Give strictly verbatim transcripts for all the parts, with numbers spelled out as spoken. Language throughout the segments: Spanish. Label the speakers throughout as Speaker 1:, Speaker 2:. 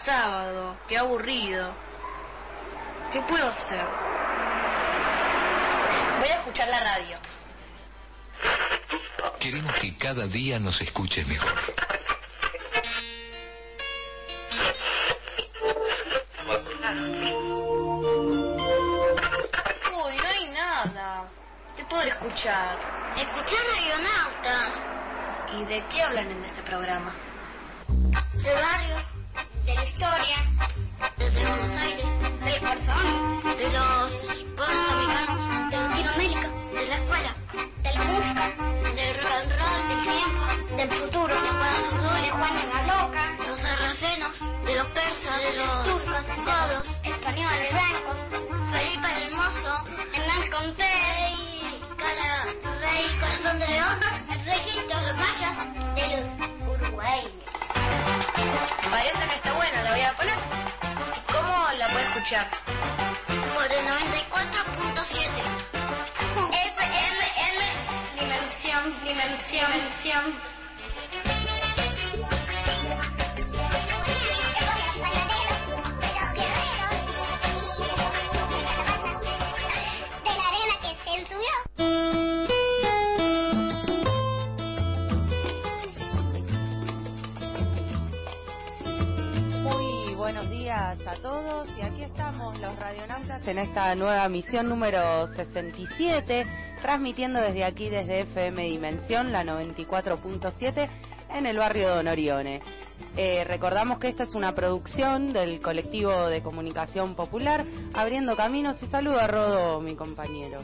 Speaker 1: sábado, qué aburrido. ¿Qué puedo hacer? Voy a escuchar la radio.
Speaker 2: Queremos que cada día nos escuches mejor.
Speaker 1: Uy, no hay nada. ¿Qué podré escuchar?
Speaker 3: Escuchar Radionautas.
Speaker 1: ¿Y de qué hablan en ese programa?
Speaker 3: Del barrio, de la historia, desde Buenos Aires, del corazón, de los pueblos americanos, de Latinoamérica, de la escuela, de la música, del rock and roll, del tiempo, del futuro, de Guadalajara, de Juana la Loca, los sarracenos, de los persas, de los turcos, godos, españoles, francos, Felipe el Hermoso, Hernán Cortés, Cala, Rey, Corazón de León, el Rey Egipto, los mayas, de los uruguayos.
Speaker 1: Parece que está buena, la voy a poner. ¿Cómo la puedo escuchar?
Speaker 3: Por el noventa y cuatro punto siete. F M M, dimensión, dimensión, dimensión. De la arena que se subió.
Speaker 4: Buenos días a todos y aquí estamos los radionautas en esta nueva misión número sesenta y siete, transmitiendo desde aquí, desde F M Dimensión, la noventa y cuatro punto siete, en el barrio Don Orione. Eh, recordamos que esta es una producción del colectivo de comunicación popular Abriendo Caminos, y saludo a Rodo, mi compañero.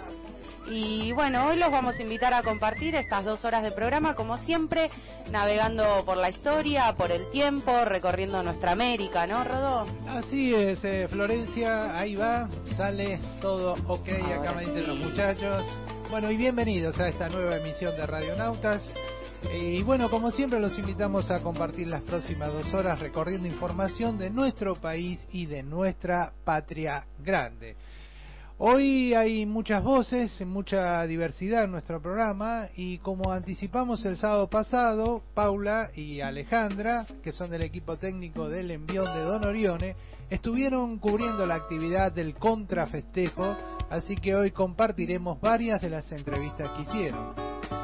Speaker 4: Y bueno, hoy los vamos a invitar a compartir estas dos horas de programa, como siempre, navegando por la historia, por el tiempo, recorriendo nuestra América, ¿no, Rodó?
Speaker 5: Así es, eh, Florencia, ahí va, sale todo ok, acá me dicen los muchachos. Bueno, y bienvenidos a esta nueva emisión de Radionautas. Y bueno, como siempre los invitamos a compartir las próximas dos horas recorriendo información de nuestro país y de nuestra patria grande. Hoy hay muchas voces, mucha diversidad en nuestro programa, y como anticipamos el sábado pasado, Paula y Alejandra, que son del equipo técnico del Envión de Don Orione, estuvieron cubriendo la actividad del contrafestejo, así que hoy compartiremos varias de las entrevistas que hicieron.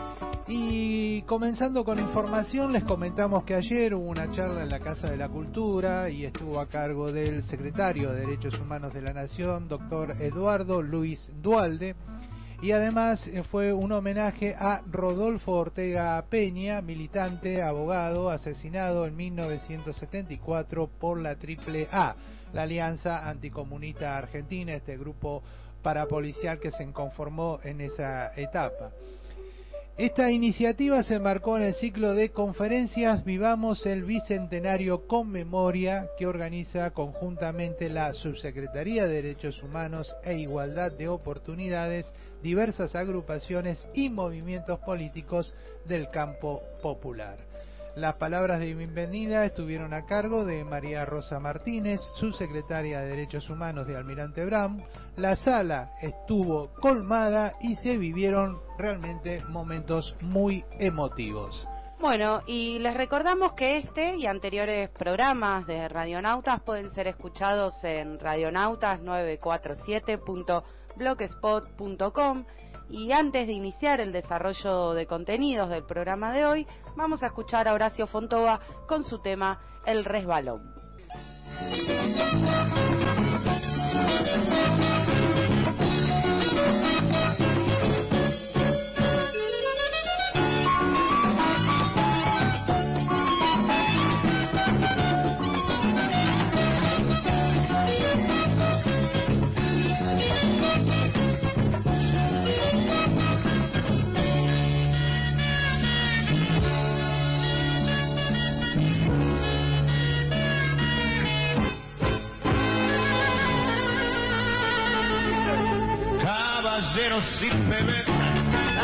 Speaker 5: Y comenzando con información, les comentamos que ayer hubo una charla en la Casa de la Cultura y estuvo a cargo del secretario de Derechos Humanos de la Nación, doctor Eduardo Luis Duhalde, y además fue un homenaje a Rodolfo Ortega Peña, militante, abogado, asesinado en mil novecientos setenta y cuatro por la Triple A, la Alianza Anticomunista Argentina, este grupo parapolicial que se conformó en esa etapa. Esta iniciativa se marcó en el ciclo de conferencias Vivamos el Bicentenario con Memoria, que organiza conjuntamente la Subsecretaría de Derechos Humanos e Igualdad de Oportunidades, diversas agrupaciones y movimientos políticos del campo popular. Las palabras de bienvenida estuvieron a cargo de María Rosa Martínez, subsecretaria de Derechos Humanos de Almirante Brown. La sala estuvo colmada y se vivieron realmente momentos muy emotivos.
Speaker 4: Bueno, y les recordamos que este y anteriores programas de Radionautas pueden ser escuchados en radionautas novecientos cuarenta y siete punto blogspot punto com. Y antes de iniciar el desarrollo de contenidos del programa de hoy, vamos a escuchar a Horacio Fontova con su tema El Resbalón.
Speaker 6: Caballeros y pebetas,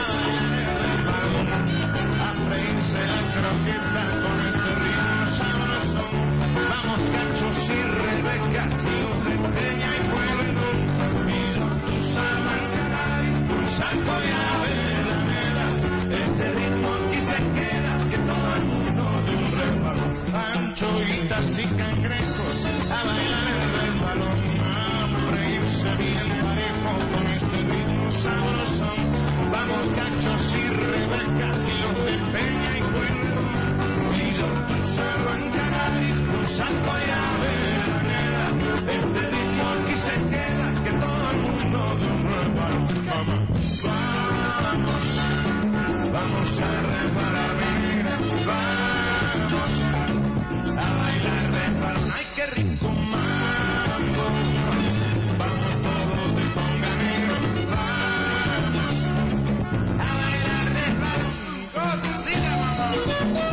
Speaker 6: a freírse la croqueta con este ritmo sabroso. Vamos cachos y rebecas y un peña y fuego. Miro tu sabanera y tu saco y a la vela, vela. Este ritmo aquí se queda, que todo el mundo de un resbalón. Anchoitas y cangrejos vamos a reparar, mira, vamos a bailar reparón. Ay, qué rico mambo, vamos todos de conga negro, vamos a bailar reparón. Cosita, mamá.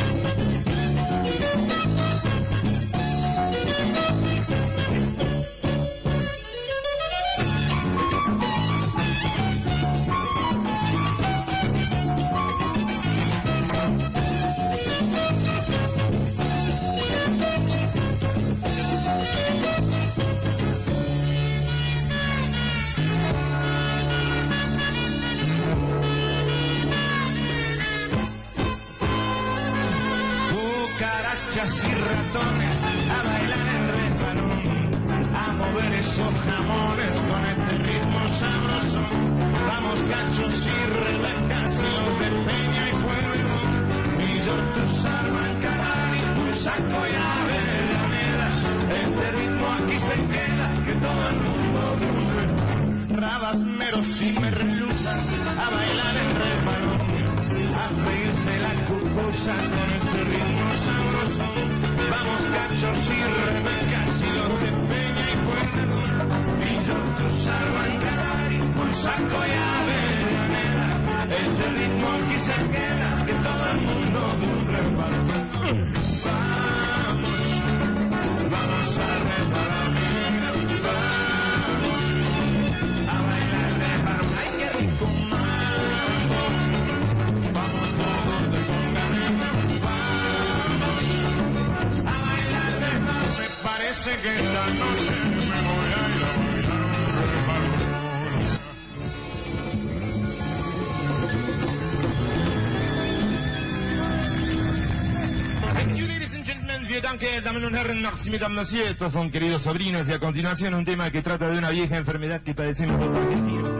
Speaker 6: Y ratones a bailar el resbalón, a mover esos jamones con este ritmo sabroso. Vamos gachos y rebecas y los de Peña y Pueblo, Millor, tu Salmancalar y tu Saco y Avellaneda. Este ritmo aquí se queda, que todo el mundo cruce. Rabas, meros y merluzas a bailar el resbalón, a freírse la cucusa con este ritmo sabroso. Vamos gachos y rebecas y los de Peña y Pueblo, Millor, tu Salmancalar y tu Saco y Avellaneda. Este ritmo aquí se queda, que todo el mundo reparta. Vamos, vamos a reparar, mira, vamos a bailar reparar. Ay, qué rico mambo, vamos todos de conga negra, vamos a bailar reparar. Me parece que esta noche me voy a ir a bailar reparar. Thank you, ladies and gentlemen. Vielen Dank, Damen und Herren, merci, mesdames, messieurs. Estos son queridos sobrinos y a continuación un tema que trata de una vieja enfermedad que padecemos los argentinos.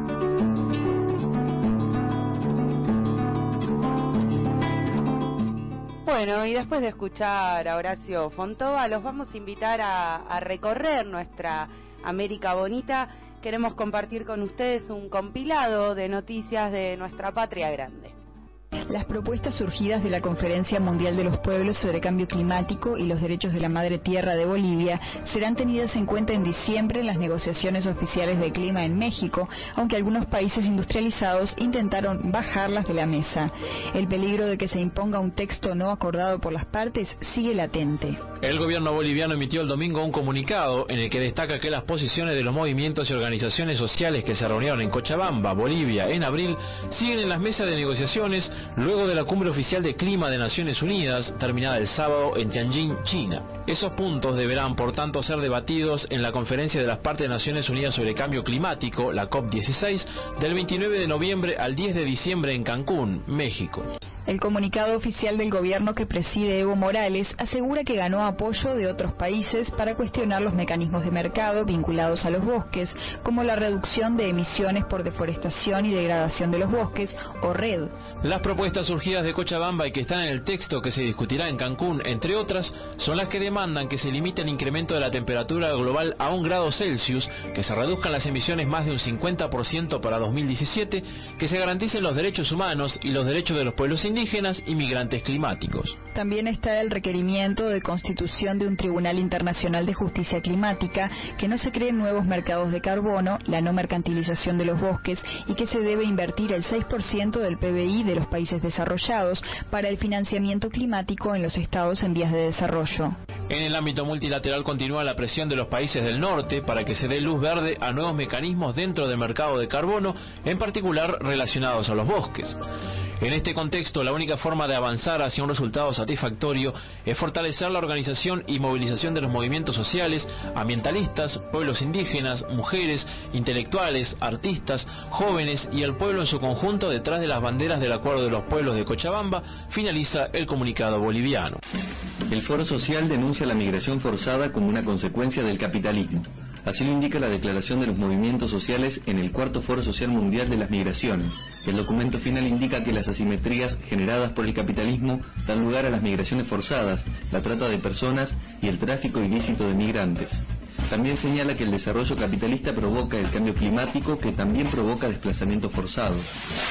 Speaker 4: Bueno, y después de escuchar a Horacio Fontova, los vamos a invitar a, a recorrer nuestra América bonita. Queremos compartir con ustedes un compilado de noticias de nuestra patria grande.
Speaker 7: Las propuestas surgidas de la Conferencia Mundial de los Pueblos sobre Cambio Climático y los Derechos de la Madre Tierra de Bolivia serán tenidas en cuenta en diciembre en las negociaciones oficiales de clima en México, aunque algunos países industrializados intentaron bajarlas de la mesa. El peligro de que se imponga un texto no acordado por las partes sigue latente.
Speaker 8: El gobierno boliviano emitió el domingo un comunicado en el que destaca que las posiciones de los movimientos y organizaciones sociales que se reunieron en Cochabamba, Bolivia, en abril, siguen en las mesas de negociaciones luego de la cumbre oficial de clima de Naciones Unidas, terminada el sábado en Tianjin, China. Esos puntos deberán, por tanto, ser debatidos en la Conferencia de las Partes de Naciones Unidas sobre Cambio Climático, la COP dieciséis, del veintinueve de noviembre al diez de diciembre en Cancún, México.
Speaker 7: El comunicado oficial del gobierno que preside Evo Morales asegura que ganó apoyo de otros países para cuestionar los mecanismos de mercado vinculados a los bosques, como la reducción de emisiones por deforestación y degradación de los bosques, o RED.
Speaker 8: Las propuestas surgidas de Cochabamba y que están en el texto que se discutirá en Cancún, entre otras, son las que demandan que se limite el incremento de la temperatura global a un grado Celsius, que se reduzcan las emisiones más de un cincuenta por ciento para dos mil diecisiete, que se garanticen los derechos humanos y los derechos de los pueblos indígenas y migrantes climáticos.
Speaker 7: También está el requerimiento de constitución de un Tribunal Internacional de Justicia Climática, que no se creen nuevos mercados de carbono, la no mercantilización de los bosques y que se debe invertir el seis por ciento del P B I de los países desarrollados para el financiamiento climático en los estados en vías de desarrollo.
Speaker 8: En el ámbito multilateral continúa la presión de los países del norte para que se dé luz verde a nuevos mecanismos dentro del mercado de carbono, en particular relacionados a los bosques. En este contexto, la única forma de avanzar hacia un resultado satisfactorio es fortalecer la organización y movilización de los movimientos sociales, ambientalistas, pueblos indígenas, mujeres, intelectuales, artistas, jóvenes y el pueblo en su conjunto detrás de las banderas del Acuerdo de los Pueblos de Cochabamba, finaliza el comunicado boliviano.
Speaker 9: El Foro Social denuncia la migración forzada como una consecuencia del capitalismo. Así lo indica la declaración de los movimientos sociales en el cuarto Foro Social Mundial de las Migraciones. El documento final indica que las asimetrías generadas por el capitalismo dan lugar a las migraciones forzadas, la trata de personas y el tráfico ilícito de migrantes. También señala que el desarrollo capitalista provoca el cambio climático, que también provoca desplazamiento forzado.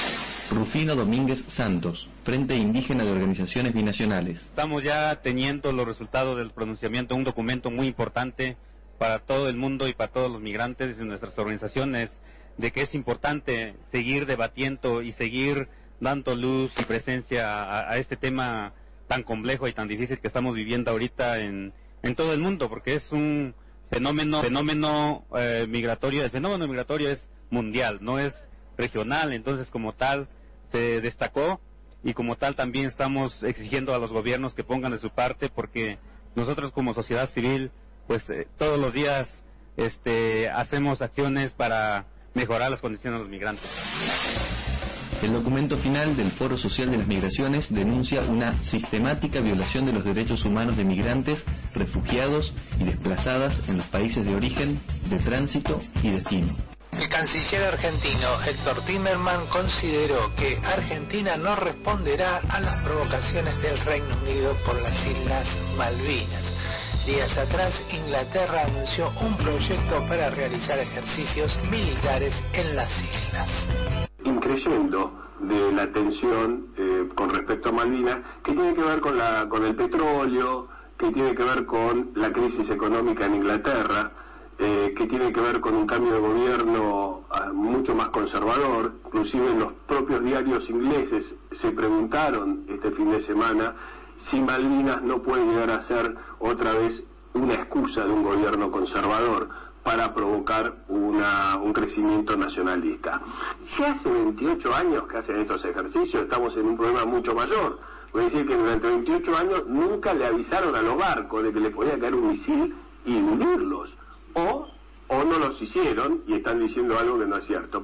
Speaker 9: Rufino Domínguez Santos, Frente Indígena de Organizaciones Binacionales.
Speaker 10: Estamos ya teniendo los resultados del pronunciamiento, un documento muy importante para todo el mundo y para todos los migrantes y nuestras organizaciones, de que es importante seguir debatiendo y seguir dando luz y presencia a, a este tema tan complejo y tan difícil que estamos viviendo ahorita en, en todo el mundo, porque es un fenómeno, fenómeno eh, migratorio, el fenómeno migratorio es mundial, no es regional, entonces como tal se destacó y como tal también estamos exigiendo a los gobiernos que pongan de su parte, porque nosotros como sociedad civil pues eh, todos los días este, hacemos acciones para mejorar las condiciones de los migrantes.
Speaker 9: El documento final del Foro Social de las Migraciones denuncia una sistemática violación de los derechos humanos de migrantes, refugiados y desplazadas en los países de origen, de tránsito y destino.
Speaker 11: El canciller argentino Héctor Timerman consideró que Argentina no responderá a las provocaciones del Reino Unido por las Islas Malvinas. Días atrás, Inglaterra anunció un proyecto para realizar ejercicios militares en las islas.
Speaker 12: Increyendo de la tensión eh, con respecto a Malvinas, que tiene que ver con, la, con el petróleo, que tiene que ver con la crisis económica en Inglaterra, eh, que tiene que ver con un cambio de gobierno uh, mucho más conservador. Inclusive los propios diarios ingleses se preguntaron este fin de semana si Malvinas no puede llegar a ser otra vez una excusa de un gobierno conservador para provocar una, un crecimiento nacionalista. Si hace veintiocho años que hacen estos ejercicios, estamos en un problema mucho mayor. Voy a decir que durante veintiocho años nunca le avisaron a los barcos de que les podía caer un misil y hundirlos. O, o no los hicieron y están diciendo algo que no es cierto.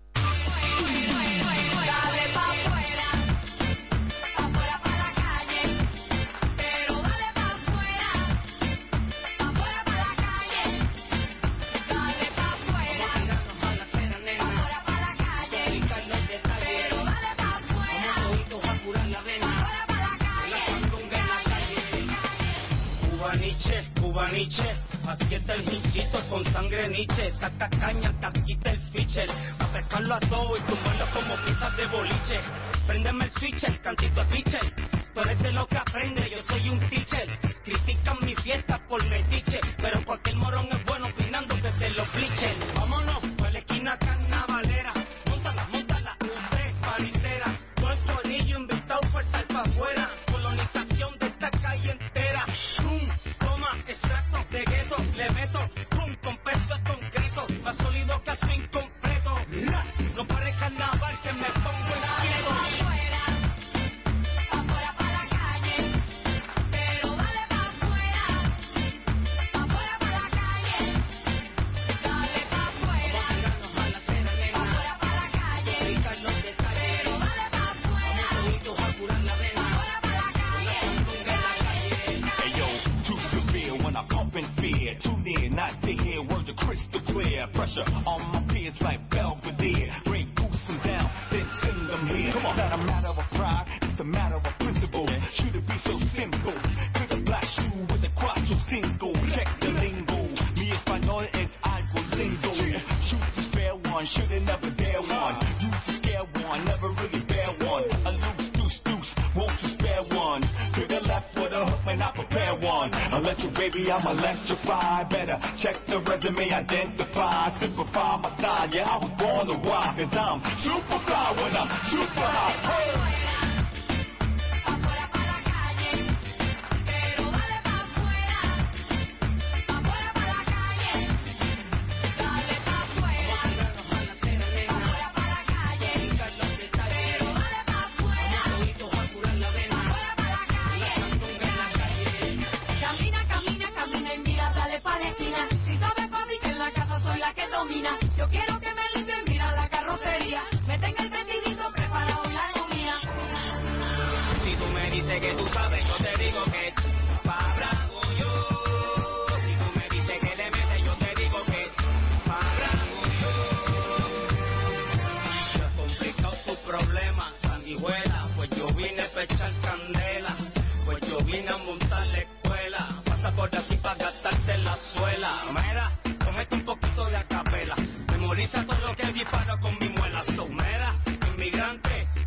Speaker 13: Nietzsche, aquí está el hinchito con sangre Nietzsche, saca caña, taquita el ficher, a pescarlo a todo y tumbarlo como piezas de boliche. Préndeme el switch, el cantito es pitcher, tú eres de lo que aprende, yo soy un teacher. Critican mi fiesta por metiche, pero cualquier morón es bueno opinando desde los bleachers. Vámonos, por la esquina carnavalera, móntala, móntala, usted paritera, todo el anillo inventado por sal para afuera, colonización de esta calle entera. ¡Pum! Extracto de gueto, le meto pum, con peso concreto, más sólido que su incompleto. No pare carnaval que me pongo inquieto. Afuera, afuera para la calle, pero dale pa' afuera, afuera para la calle, dale pa' afuera, vamos a tirarnos a la acera, nena, afuera para la calle, gritar los detalles, pero dale pa' afuera, vamos toditos a curar la vena, afuera para la calle, con la calle. Hey yo, when I pump in fear, tune in, not to hear words are crystal clear. Pressure on my peers like Belvedere. Bring goose them down, then send them here. Come on, not a matter of pride, it's a matter of principle. Should it be so simple? To the black shoe with the cuatro cinco. Check the lingo. Mi español es algo lindo. Shoot the spare one, should've never dare one. Use the scare one, never really bear one. A loose deuce deuce, won't you spare one? To the left with a hook, man, I prepare one. Electric baby, I'm electrified. Better check the resume, identify, simplify my style. Yeah, I was born to rock, cause I'm super fly when I'm super hot. Hey.
Speaker 14: Yo quiero que me limpien, mira la carrocería, me tenga el vestidito preparado y la comida.
Speaker 13: Si tú me dices que tú sabes, yo te digo que pa' bravo yo. Si tú me dices que le metes, yo te digo que pa' bravo yo. Ya has complicado tu problema, sanguijuela, pues yo vine a echar candela, pues yo vine a montar la escuela, pasa por aquí pa' gastarte la suela. Mira, cógete un poquito de acapela, memoriza todo lo que disparo con mi muela somera. Inmigrante,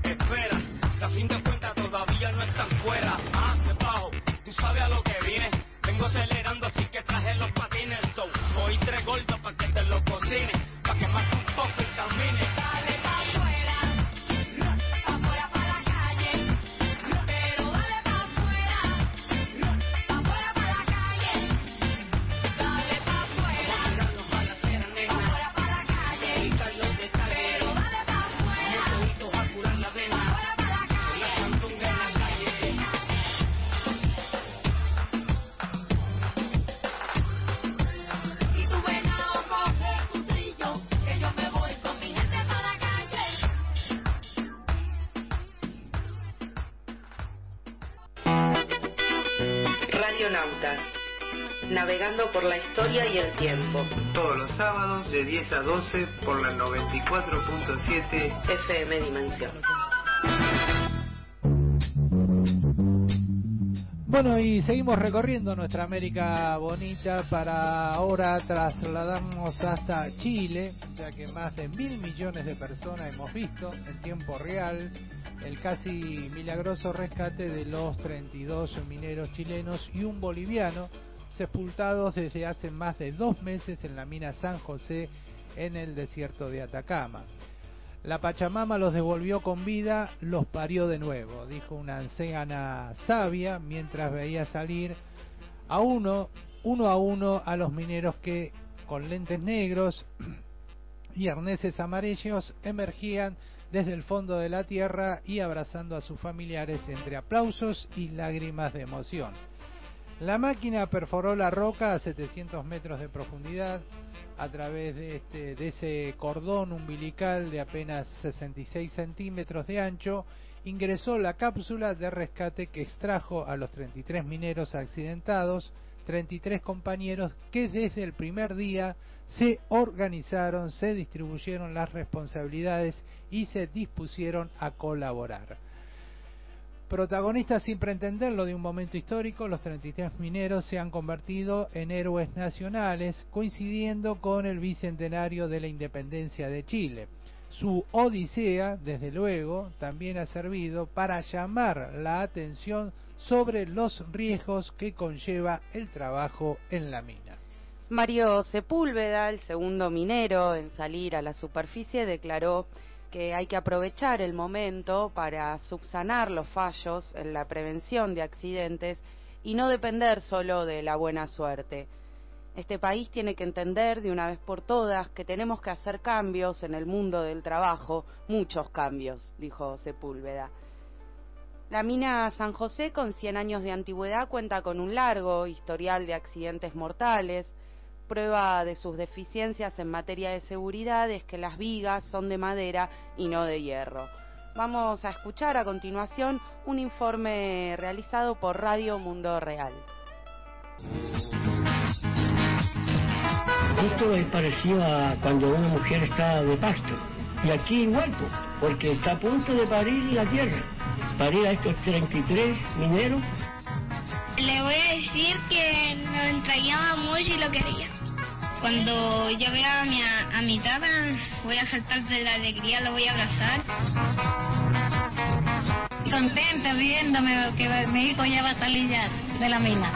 Speaker 4: Radionautas, navegando por la historia y el tiempo.
Speaker 11: Todos los sábados de diez a doce por la noventa y cuatro punto siete
Speaker 4: F M Dimensión.
Speaker 5: Bueno, y seguimos recorriendo nuestra América bonita. Para ahora trasladarnos hasta Chile, ya que más de mil millones de personas hemos visto en tiempo real el casi milagroso rescate de los treinta y dos mineros chilenos y un boliviano sepultados desde hace más de dos meses en la mina San José en el desierto de Atacama. La Pachamama los devolvió con vida, los parió de nuevo, dijo una anciana sabia mientras veía salir a uno, uno a uno a los mineros que, con lentes negros y arneses amarillos, emergían desde el fondo de la tierra y abrazando a sus familiares entre aplausos y lágrimas de emoción. La máquina perforó la roca a setecientos metros de profundidad a través de, este, de ese cordón umbilical de apenas sesenta y seis centímetros de ancho. Ingresó la cápsula de rescate que extrajo a los treinta y tres mineros accidentados, treinta y tres compañeros que desde el primer día se organizaron, se distribuyeron las responsabilidades y se dispusieron a colaborar. Protagonistas sin pretenderlo de un momento histórico, los treinta y tres mineros se han convertido en héroes nacionales, coincidiendo con el bicentenario de la independencia de Chile. Su odisea, desde luego, también ha servido para llamar la atención sobre los riesgos que conlleva el trabajo en la mina.
Speaker 4: Mario Sepúlveda, el segundo minero en salir a la superficie, declaró que hay que aprovechar el momento para subsanar los fallos en la prevención de accidentes y no depender solo de la buena suerte. Este país tiene que entender de una vez por todas que tenemos que hacer cambios en el mundo del trabajo, muchos cambios, dijo Sepúlveda. La mina San José, con cien años de antigüedad, cuenta con un largo historial de accidentes mortales. Prueba de sus deficiencias en materia de seguridad es que las vigas son de madera y no de hierro. Vamos a escuchar a continuación un informe realizado por Radio Mundo Real.
Speaker 15: Esto es parecido a cuando una mujer está de parto. Y aquí igual, porque está a punto de parir la tierra. Parir a estos treinta y tres mineros.
Speaker 3: Le voy a decir que lo extrañaba mucho y lo quería. Cuando yo vea a mi, a mi tata, voy a saltar de la alegría, lo voy a abrazar.
Speaker 16: Contenta, viéndome que mi hijo ya va a salir ya de la mina.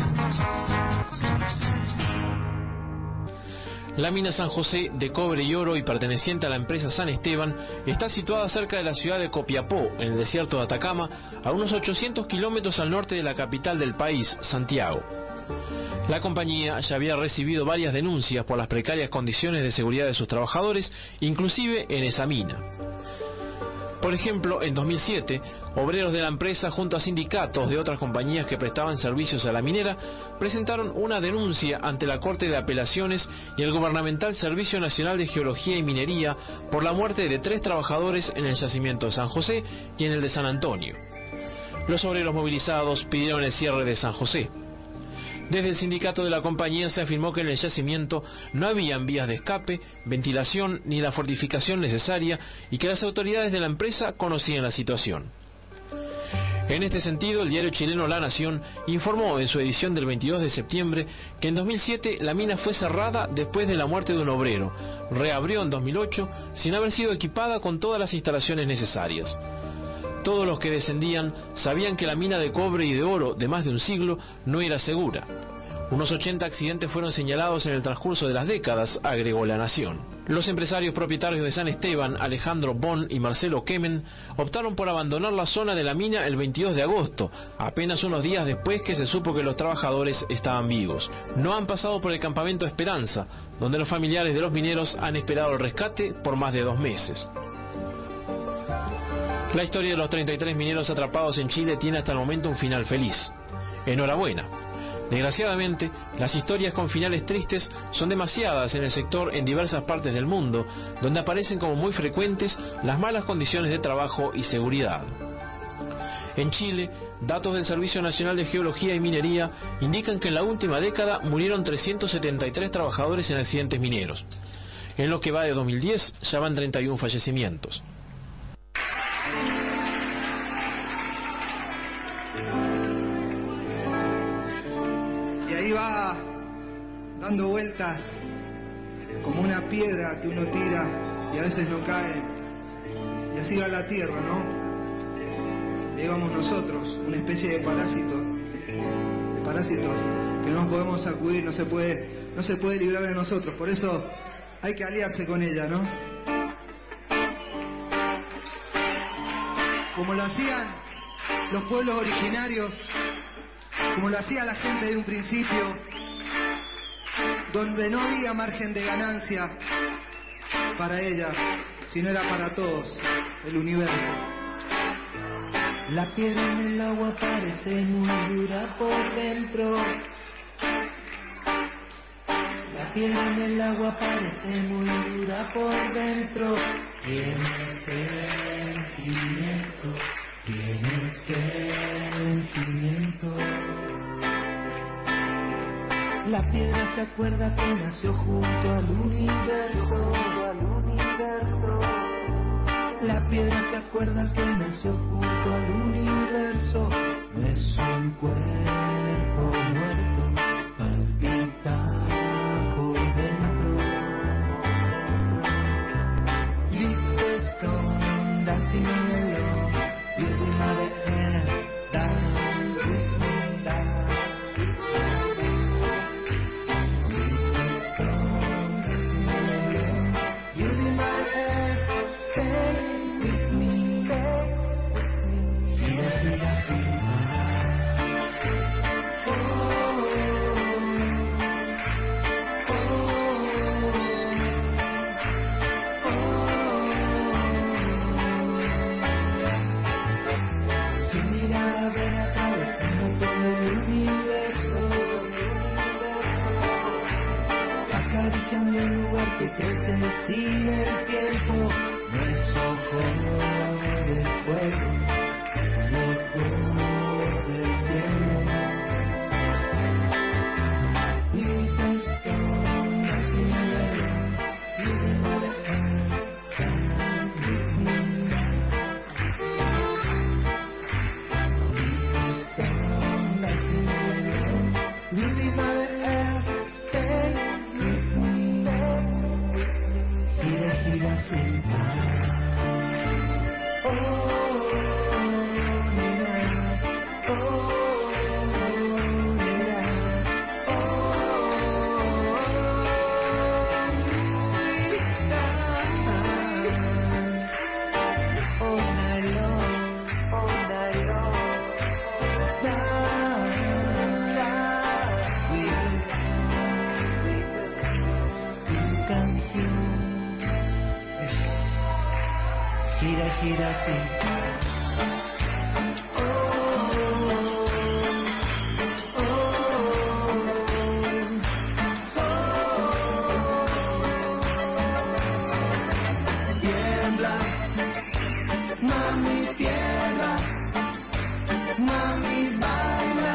Speaker 8: La mina San José, de cobre y oro y perteneciente a la empresa San Esteban, está situada cerca de la ciudad de Copiapó, en el desierto de Atacama, a unos ochocientos kilómetros al norte de la capital del país, Santiago. La compañía ya había recibido varias denuncias por las precarias condiciones de seguridad de sus trabajadores, inclusive en esa mina. Por ejemplo, en dos mil siete, obreros de la empresa junto a sindicatos de otras compañías que prestaban servicios a la minera presentaron una denuncia ante la Corte de Apelaciones y el gubernamental Servicio Nacional de Geología y Minería por la muerte de tres trabajadores en el yacimiento de San José y en el de San Antonio. Los obreros movilizados pidieron el cierre de San José. Desde el sindicato de la compañía se afirmó que en el yacimiento no habían vías de escape, ventilación ni la fortificación necesaria y que las autoridades de la empresa conocían la situación. En este sentido, el diario chileno La Nación informó en su edición del veintidós de septiembre que en dos mil siete la mina fue cerrada después de la muerte de un obrero, reabrió en dos mil ocho sin haber sido equipada con todas las instalaciones necesarias. Todos los que descendían sabían que la mina de cobre y de oro de más de un siglo no era segura. Unos ochenta accidentes fueron señalados en el transcurso de las décadas, agregó La Nación. Los empresarios propietarios de San Esteban, Alejandro Bon y Marcelo Kemen, optaron por abandonar la zona de la mina el veintidós de agosto, apenas unos días después que se supo que los trabajadores estaban vivos. No han pasado por el campamento Esperanza, donde los familiares de los mineros han esperado el rescate por más de dos meses. La historia de los treinta y tres mineros atrapados en Chile tiene hasta el momento un final feliz. Enhorabuena. Desgraciadamente, las historias con finales tristes son demasiadas en el sector en diversas partes del mundo, donde aparecen como muy frecuentes las malas condiciones de trabajo y seguridad. En Chile, datos del Servicio Nacional de Geología y Minería indican que en la última década murieron trescientos setenta y tres trabajadores en accidentes mineros. En lo que va de dos mil diez, ya van treinta y uno fallecimientos.
Speaker 17: Y ahí va dando vueltas como una piedra que uno tira y a veces no cae. Y así va la tierra, ¿no? Y ahí vamos nosotros, una especie de parásito, de parásitos que no podemos sacudir, no se puede, no se puede librar de nosotros. Por eso hay que aliarse con ella, ¿no? Como lo hacían los pueblos originarios, como lo hacía la gente de un principio, donde no había margen de ganancia para ella, sino era para todos, el universo.
Speaker 18: La piedra en el agua parece muy dura por dentro. La piedra en el agua parece muy dura por dentro. Tiene sentimiento, tiene sentimiento. La piedra se acuerda que nació junto al universo, al universo. La piedra se acuerda que nació junto al universo. No es un cuerpo muerto, palpita por dentro. Little stone dancing in the love, building my head down with me down. Little stone dancing in the love, building my head, stay with me, stay with me. Gira, gira, gira. Oh, oh, oh, oh. Su mirada ve atravesando todo el universo, acariciando el lugar que crece sin el tiempo. No es ojo del fuego, es ojo del cielo. Little stone dancing in the air, living by the air, stand with me now. Little stone dancing in the air, living by the air, stay with me. Gira, gira sin parar. Oh, mira, oh, mira, oh, mira. All night long, all night long, down, down, with tu canción. Gira, gira sin parar. Oh, oh, oh. Tiembla, mami, tiembla, mami, baila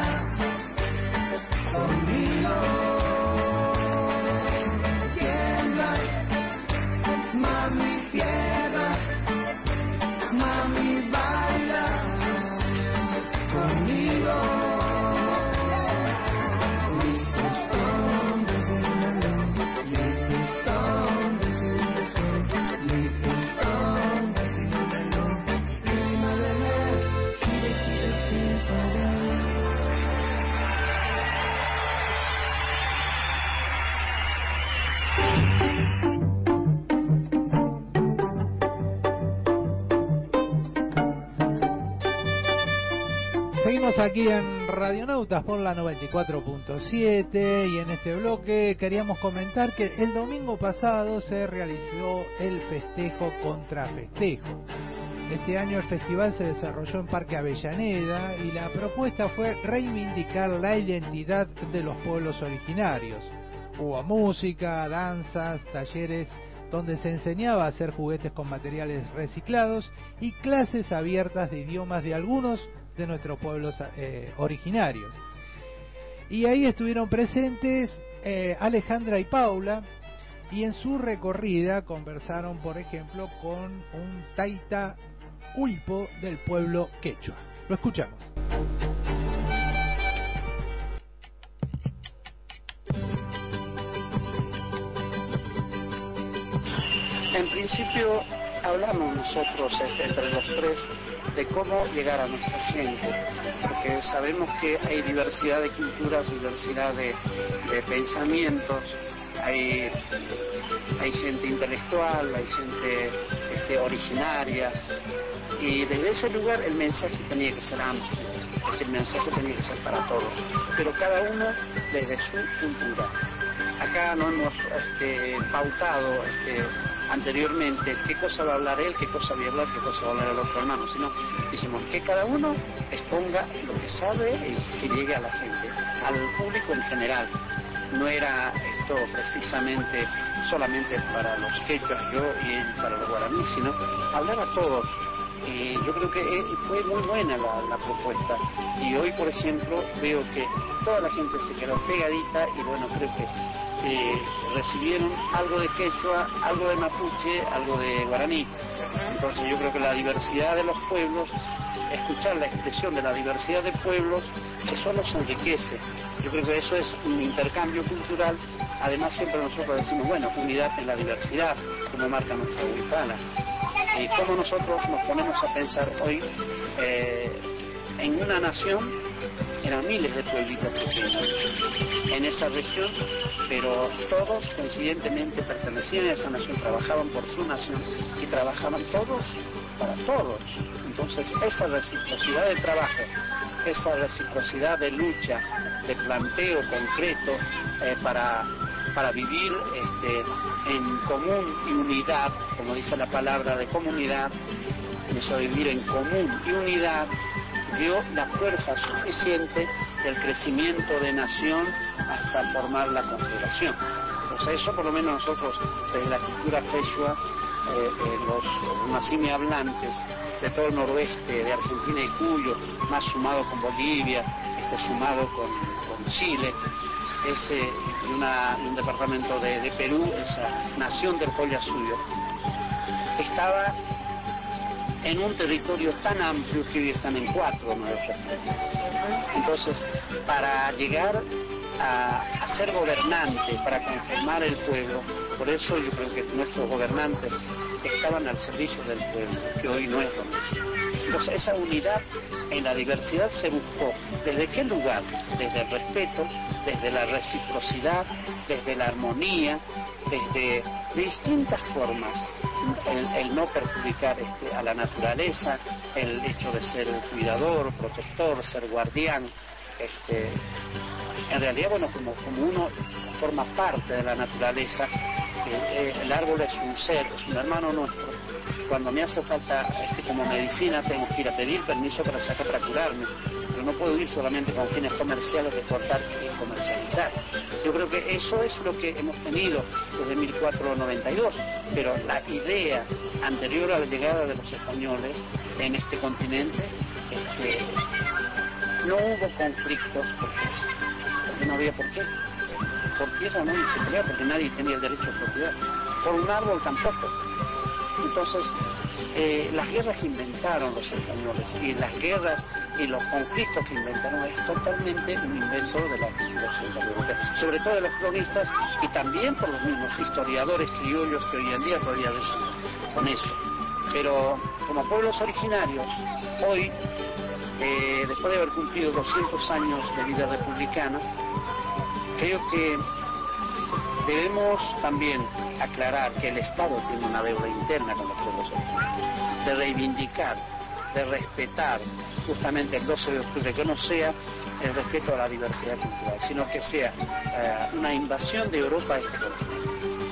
Speaker 18: conmigo. Tiembla, mami, tiembla, mami, baila conmigo. Little stone dancing in the love, little stone dancing in the sun, little stone dancing in the love, living by the love, gira, gira sin parar.
Speaker 5: Seguimos aquí en Radionautas por la noventa y cuatro punto siete y en este bloque queríamos comentar que el domingo pasado se realizó el festejo contra festejo. Este año el festival se desarrolló en Parque Avellaneda y la propuesta fue reivindicar la identidad de los pueblos originarios. Hubo música, danzas, talleres donde se enseñaba a hacer juguetes con materiales reciclados y clases abiertas de idiomas de algunos de nuestros pueblos eh, originarios. Y ahí estuvieron presentes eh, Alejandra y Paula, y en su recorrida conversaron, por ejemplo, con un taita ulpo del pueblo quechua. Lo escuchamos.
Speaker 19: En principio hablamos nosotros este, entre los tres de cómo llegar a nuestra gente, porque sabemos que hay diversidad de culturas, diversidad de, de pensamientos, hay, hay gente intelectual, hay gente este, originaria, y desde ese lugar el mensaje tenía que ser amplio, es decir, el mensaje tenía que ser para todos, pero cada uno desde su cultura. Acá no hemos este, pautado este, anteriormente qué cosa va a hablar él, qué cosa va a hablar, qué cosa va a hablar el otro hermano, sino decimos que cada uno exponga lo que sabe y que llegue a la gente, al público en general. No era esto precisamente solamente para los quechuas, yo y él para los guaraníes, sino hablar a todos. Y yo creo que fue muy buena la, la propuesta. Y hoy, por ejemplo, veo que toda la gente se quedó pegadita y bueno, creo que eh, recibieron algo de quechua, algo de mapuche, algo de guaraní. Entonces yo creo que la diversidad de los pueblos, escuchar la expresión de la diversidad de pueblos, eso nos enriquece. Yo creo que eso es un intercambio cultural. Además siempre nosotros decimos, bueno, unidad en la diversidad, como marca nuestra huipala. Y cómo nosotros nos ponemos a pensar hoy eh, en una nación, eran miles de pueblitos pequeños en esa región, pero todos coincidentemente pertenecían a esa nación, trabajaban por su nación y trabajaban todos para todos. Entonces esa reciprocidad de trabajo, esa reciprocidad de lucha, de planteo concreto eh, para, para vivir este, en común y unidad, como dice la palabra de comunidad, eso de vivir en común y unidad, dio la fuerza suficiente del crecimiento de nación hasta formar la confederación. O sea, eso por lo menos nosotros, desde la cultura quechua, eh, eh, los nacime hablantes de todo el noroeste de Argentina y Cuyo, más sumado con Bolivia, este, sumado con, con Chile, ese, y, una, y un departamento de, de Perú, esa nación del Collasuyo, estaba en un territorio tan amplio que hoy están en cuatro nuevos regiones. Entonces, para llegar a, a ser gobernante, para conformar el pueblo, por eso yo creo que nuestros gobernantes estaban al servicio del pueblo, que hoy no es lo mismo. Entonces, esa unidad en la diversidad se buscó. ¿Desde qué lugar? Desde el respeto, desde la reciprocidad, desde la armonía, desde de distintas formas. El, el no perjudicar este, a la naturaleza, el hecho de ser cuidador, protector, ser guardián. Este, en realidad, bueno, como, como uno forma parte de la naturaleza, eh, el árbol es un ser, es un hermano nuestro. Cuando me hace falta, este, como medicina, tengo que ir a pedir permiso para sacar, para curarme. Pero no puedo ir solamente con fines comerciales de cortar y comercializar. Yo creo que eso es lo que hemos tenido desde mil cuatrocientos noventa y dos, pero la idea anterior a la llegada de los españoles en este continente, este, no hubo conflictos porque, porque no había por qué. Por tierra nadie se peleaba porque nadie tenía el derecho a propiedad. Por un árbol tampoco. Entonces, eh, las guerras que inventaron los españoles y las guerras y los conflictos que inventaron es totalmente un invento de la cultura occidental europea, sobre todo de los cronistas y también por los mismos historiadores criollos que hoy en día todavía ven con eso. Pero como pueblos originarios, hoy, eh, después de haber cumplido doscientos años de vida republicana, creo que debemos también aclarar que el Estado tiene una deuda interna con los pueblos originarios, de reivindicar, de respetar justamente el doce de octubre, que no sea el respeto a la diversidad cultural, sino que sea eh, una invasión de Europa a este continente.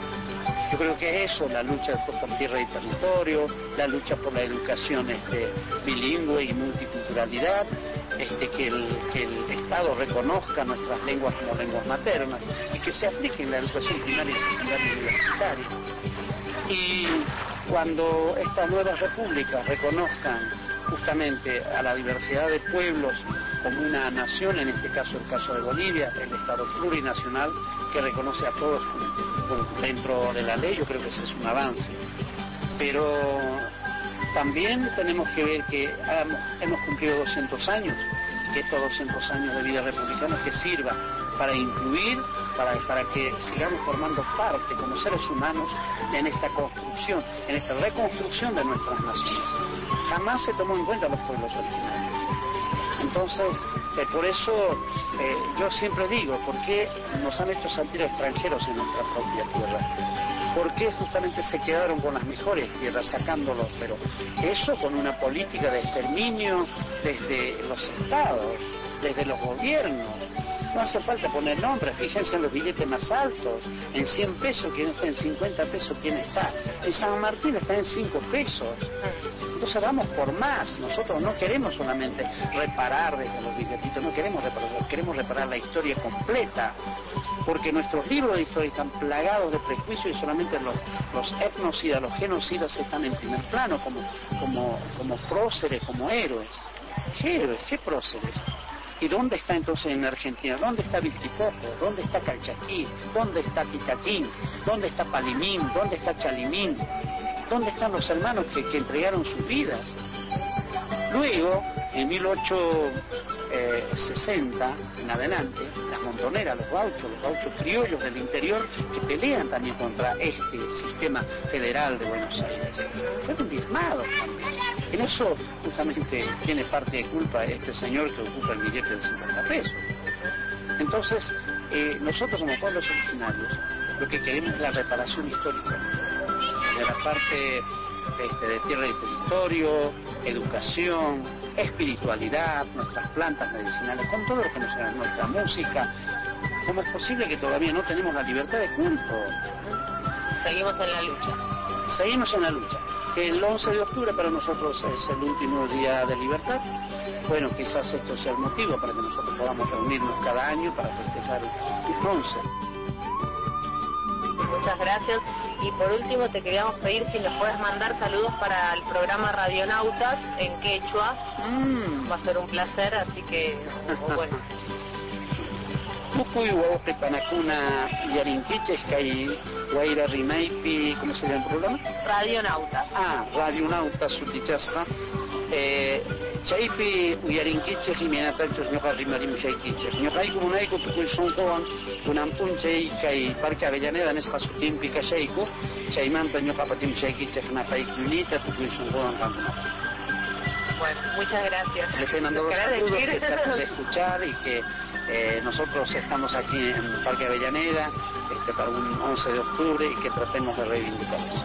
Speaker 19: Yo creo que eso, la lucha por tierra y territorio, la lucha por la educación este, bilingüe y multiculturalidad, este, que, el, que el Estado reconozca nuestras lenguas como lenguas maternas y que se aplique en la educación primaria, secundaria y universitaria. Y cuando estas nuevas repúblicas reconozcan justamente a la diversidad de pueblos como una nación, en este caso el caso de Bolivia, el Estado plurinacional que reconoce a todos dentro de la ley. Yo creo que ese es un avance. Pero también tenemos que ver que hemos cumplido doscientos años, que estos doscientos años de vida republicana que sirva para incluir, para, para que sigamos formando parte como seres humanos en esta construcción, en esta reconstrucción de nuestras naciones. Jamás se tomó en cuenta a los pueblos originarios. Entonces, eh, por eso eh, yo siempre digo, ¿por qué nos han hecho sentir extranjeros en nuestra propia tierra? ¿Por qué justamente se quedaron con las mejores tierras sacándolos? Pero eso con una política de exterminio desde los estados, desde los gobiernos. No hace falta poner nombres, fíjense en los billetes más altos, en cien pesos quién está, en cincuenta pesos quién está, en San Martín está en cinco pesos. Entonces vamos por más, nosotros no queremos solamente reparar desde los billetitos, no queremos reparar, queremos reparar la historia completa, porque nuestros libros de historia están plagados de prejuicios y solamente los, los etnocidas, los genocidas están en primer plano como, como, como próceres, como héroes. ¿Qué héroes? ¿Qué próceres? ¿Y dónde está entonces en Argentina? ¿Dónde está Viltipopo? ¿Dónde está Calchaquí? ¿Dónde está Titaquín? ¿Dónde está Palimín? ¿Dónde está Chalimín? ¿Dónde están los hermanos que, que entregaron sus vidas? Luego, en mil ochocientos sesenta en adelante, las montoneras, los gauchos, los gauchos criollos del interior, que pelean también contra este sistema federal de Buenos Aires, fueron diezmados también. En eso justamente tiene parte de culpa este señor que ocupa el billete de cincuenta pesos. Entonces, eh, nosotros como pueblos originarios, lo que queremos es la reparación histórica de la parte este, de tierra y territorio, educación, espiritualidad, nuestras plantas medicinales, con todo lo que nos da nuestra música. ¿Cómo es posible que todavía no tenemos la libertad de culto?
Speaker 1: Seguimos en la lucha.
Speaker 19: Seguimos en la lucha. Que el once de octubre para nosotros es el último día de libertad. Bueno, quizás esto sea el motivo para que nosotros podamos reunirnos cada año para festejar el once.
Speaker 1: Muchas gracias. Y por último te queríamos pedir si nos puedes mandar saludos para el programa Radionautas en quechua. Mm. Va a ser un placer, así que bueno.
Speaker 19: Tukuy Huaupe Panacuna Yarinquiches, Kay Guaira Rimaipi, ¿cómo se llama el programa?
Speaker 1: Radionautas.
Speaker 19: Ah, Radionautas Sutichasra. Eh, Chaipi Uyarinquiches y Mianatachos Ñoja Rimarim Chaiquiches. Ñojay Comunaico Tukuy Son Juan, Unampun Chay Kay Parque Avellaneda en esta Sutimpi Kashaico, Chaimanta Ñoja Patim Chaiquiches, Napay Clunita, Tukuy Son Juan Campuna.
Speaker 1: Bueno, muchas gracias.
Speaker 19: Les he mandado saludos que tratan de escuchar y que eh, nosotros estamos aquí en el Parque Avellaneda este, para un once de octubre y que tratemos de reivindicar eso.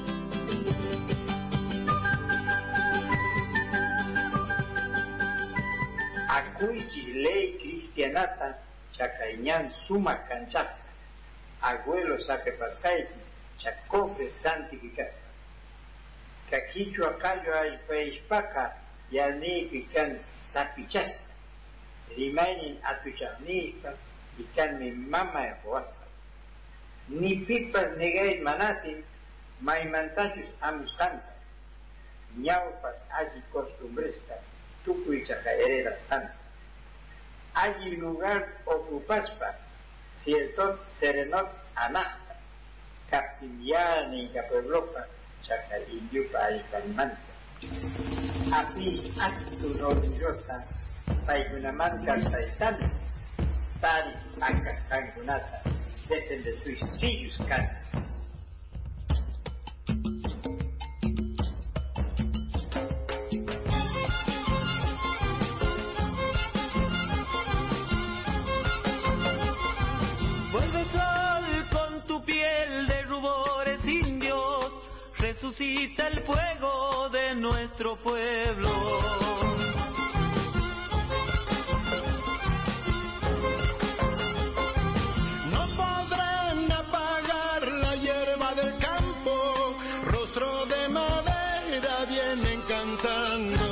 Speaker 20: Acuichis ley cristianata, chacaiñán suma canchata, abuelo saque pascaitis, chacofre santificasa. Caquicho acayo ay paispaca, yani pican sapichasa. Rimainin atuchanipa, y can mi mama en Joasta. Ni pipas negay manatin, maimantachus amuscanta. Ñaupas allí costumbresta, tucuy chacaereras canta. Allí lugar ocupaspa, cierto serenot anahta. Captiniani capueblopa, chacarindiupa ay calmanta. Api actu orgullosa, paigunamanca saitana, taris acas cangunata, depende de suicidios canas.
Speaker 21: Vuelve sol con tu piel de rubores indios, resucita el fuego de nuestro pueblo. No podrán apagar la hierba del campo, rostro de madera vienen cantando.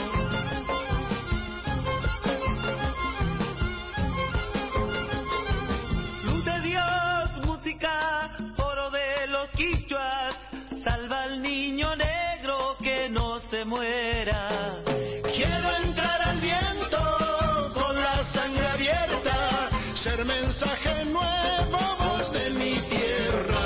Speaker 21: Luz de Dios, música, oro de los quichuas, salva al niño negro que no se muera. Quiero entrar al viento con la sangre abierta, ser mensaje nuevo, voz de mi tierra.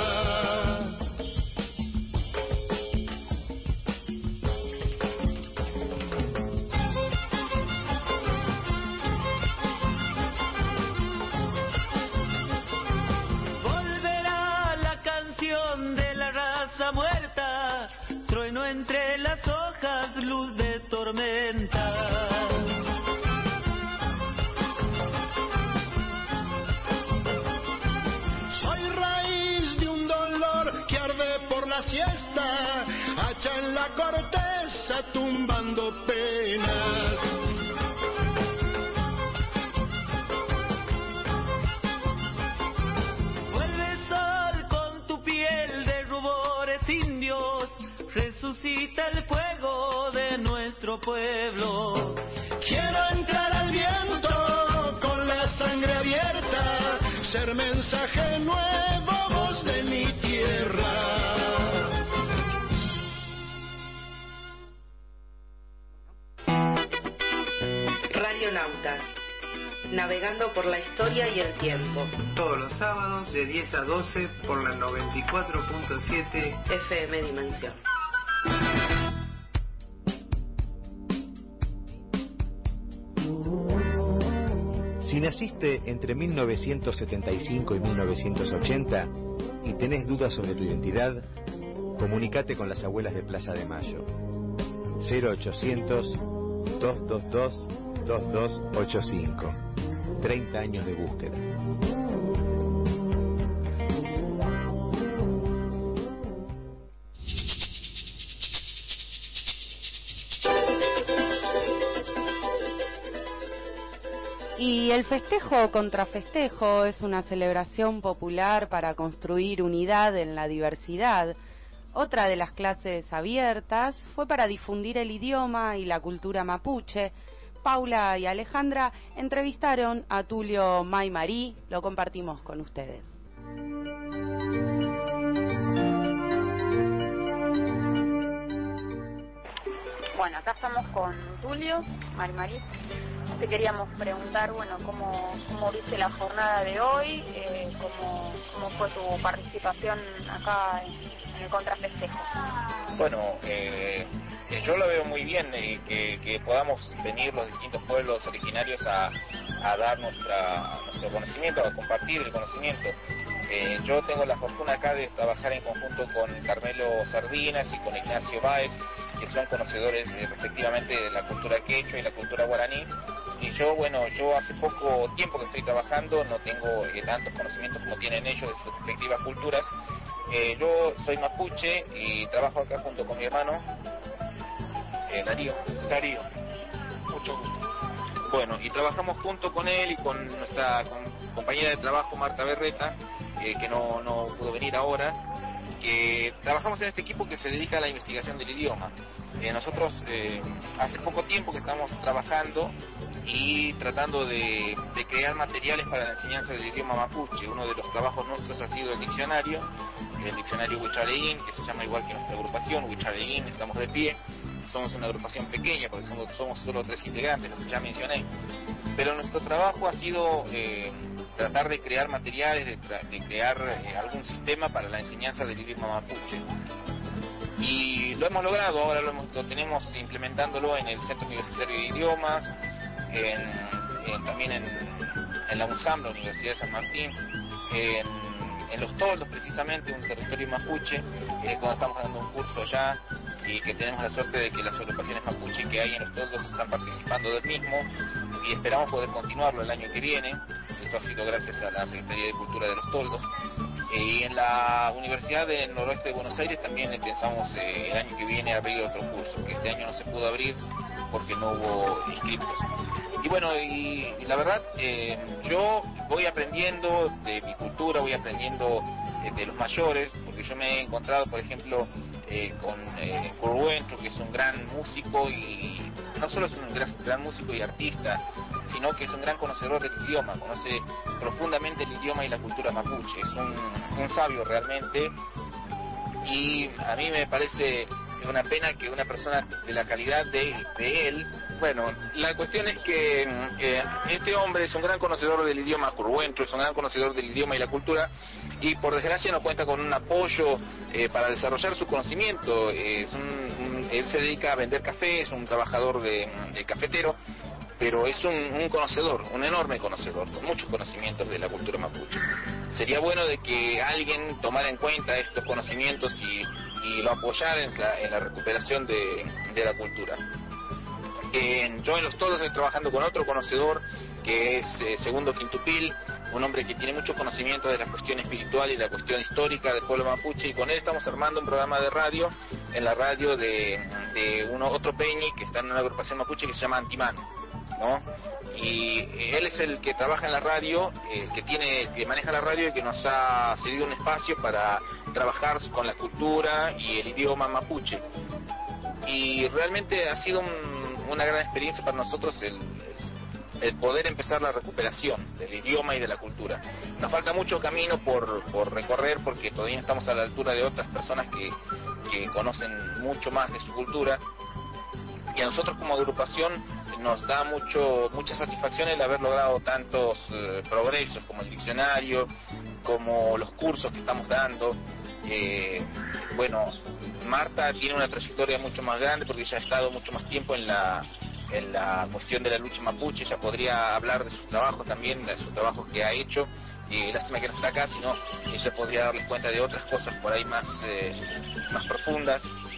Speaker 21: Volverá la canción de la raza muerta, trueno entre las hojas, luz de tormenta. Soy raíz de un dolor que arde por la siesta, hacha en la corteza tumbando penas. Vuelve sol con tu piel de rubores indios, resucita el fuego de nuestro pueblo. Quiero entrar al viento con la sangre abierta, ser mensaje nuevo, voz de mi tierra.
Speaker 4: Radionautas, navegando por la historia y el tiempo.
Speaker 11: Todos los sábados de diez a doce por la noventa y cuatro punto siete
Speaker 4: F M Dimensión.
Speaker 2: Si naciste entre mil novecientos setenta y cinco y mil novecientos ochenta y tenés dudas sobre tu identidad, comunicate con las abuelas de Plaza de Mayo. cero ochocientos, doscientos veintidós, veintidós ochenta y cinco. treinta años de búsqueda.
Speaker 4: Y el festejo contra festejo es una celebración popular para construir unidad en la diversidad. Otra de las clases abiertas fue para difundir el idioma y la cultura mapuche. Paula y Alejandra entrevistaron a Tulio Maymarí, lo compartimos con ustedes.
Speaker 22: Bueno, acá estamos con Tulio Maymarí. Te queríamos preguntar, bueno, cómo, cómo viste la jornada de hoy, eh, cómo, cómo fue tu participación acá en, en el contrafestejo.
Speaker 23: Bueno, eh, yo lo veo muy bien, eh, que, que podamos venir los distintos pueblos originarios a, a dar nuestra, nuestro conocimiento, a compartir el conocimiento. Eh, yo tengo la fortuna acá de trabajar en conjunto con Carmelo Sardinas y con Ignacio Báez, que son conocedores eh, respectivamente de la cultura quechua y la cultura guaraní. Y yo, bueno, yo hace poco tiempo que estoy trabajando, no tengo eh, tantos conocimientos como tienen ellos de sus respectivas culturas. Eh, yo soy mapuche y trabajo acá junto con mi hermano, eh, Darío. Darío, mucho gusto. Bueno, y trabajamos junto con él y con nuestra con, compañera de trabajo, Marta Berreta, eh, que no, no pudo venir ahora, que trabajamos en este equipo que se dedica a la investigación del idioma. Eh, nosotros eh, hace poco tiempo que estamos trabajando y tratando de, de crear materiales para la enseñanza del idioma mapuche. Uno de los trabajos nuestros ha sido el diccionario, el diccionario Huichaleguín, que se llama igual que nuestra agrupación, Huichaleguín, estamos de pie. Somos una agrupación pequeña porque somos, somos solo tres integrantes, los que ya mencioné. Pero nuestro trabajo ha sido eh, tratar de crear materiales, de, de crear eh, algún sistema para la enseñanza del idioma mapuche. Y lo hemos logrado, ahora lo, hemos, lo tenemos implementándolo en el Centro Universitario de Idiomas, en, en, también en, en la UNSAM, la Universidad de San Martín, en, en Los Toldos, precisamente, un territorio mapuche, eh, donde estamos dando un curso allá y que tenemos la suerte de que las agrupaciones mapuche que hay en Los Toldos están participando del mismo y esperamos poder continuarlo el año que viene. Esto ha sido gracias a la Secretaría de Cultura de Los Toldos. Y en la Universidad del Noroeste de Buenos Aires también pensamos eh, el año que viene abrir otro curso, que este año no se pudo abrir porque no hubo inscriptos. Y bueno, y, y la verdad, eh, yo voy aprendiendo de mi cultura, voy aprendiendo eh, de los mayores, porque yo me he encontrado, por ejemplo, eh, con eh, Curruentro, que es un gran músico, y no solo es un gran, gran músico y artista, sino que es un gran conocedor del idioma, conoce profundamente el idioma y la cultura mapuche, es un, un sabio realmente, y a mí me parece es una pena que una persona de la calidad de, de él. Bueno, la cuestión es que eh, este hombre es un gran conocedor del idioma curruencho, es un gran conocedor del idioma y la cultura, y por desgracia no cuenta con un apoyo eh, para desarrollar su conocimiento. Eh, es un, un, él se dedica a vender café, es un trabajador de, de cafetero, pero es un, un conocedor, un enorme conocedor, con muchos conocimientos de la cultura mapuche. Sería bueno de que alguien tomara en cuenta estos conocimientos y, y lo apoyara en la, en la recuperación de, de la cultura. Eh, yo en Los Todos estoy trabajando con otro conocedor, que es eh, Segundo Quintupil, un hombre que tiene mucho conocimiento de la cuestión espiritual y la cuestión histórica del pueblo mapuche, y con él estamos armando un programa de radio, en la radio de, de uno, otro peñi que está en una agrupación mapuche que se llama Antimán, ¿no? Y él es el que trabaja en la radio, eh, que tiene, que maneja la radio y que nos ha cedido un espacio para trabajar con la cultura y el idioma mapuche. Y realmente ha sido un, una gran experiencia para nosotros el, el poder empezar la recuperación del idioma y de la cultura. Nos falta mucho camino por, por recorrer, porque todavía estamos a la altura de otras personas que, que conocen mucho más de su cultura, y a nosotros como agrupación nos da mucho mucha satisfacción el haber logrado tantos eh, progresos, como el diccionario, como los cursos que estamos dando. Eh, bueno, Marta tiene una trayectoria mucho más grande porque ella ha estado mucho más tiempo en la en la cuestión de la lucha mapuche. Ella podría hablar de sus trabajos también, de sus trabajos que ha hecho, y lástima que no está acá, sino ella podría darles cuenta de otras cosas por ahí más, eh, más profundas.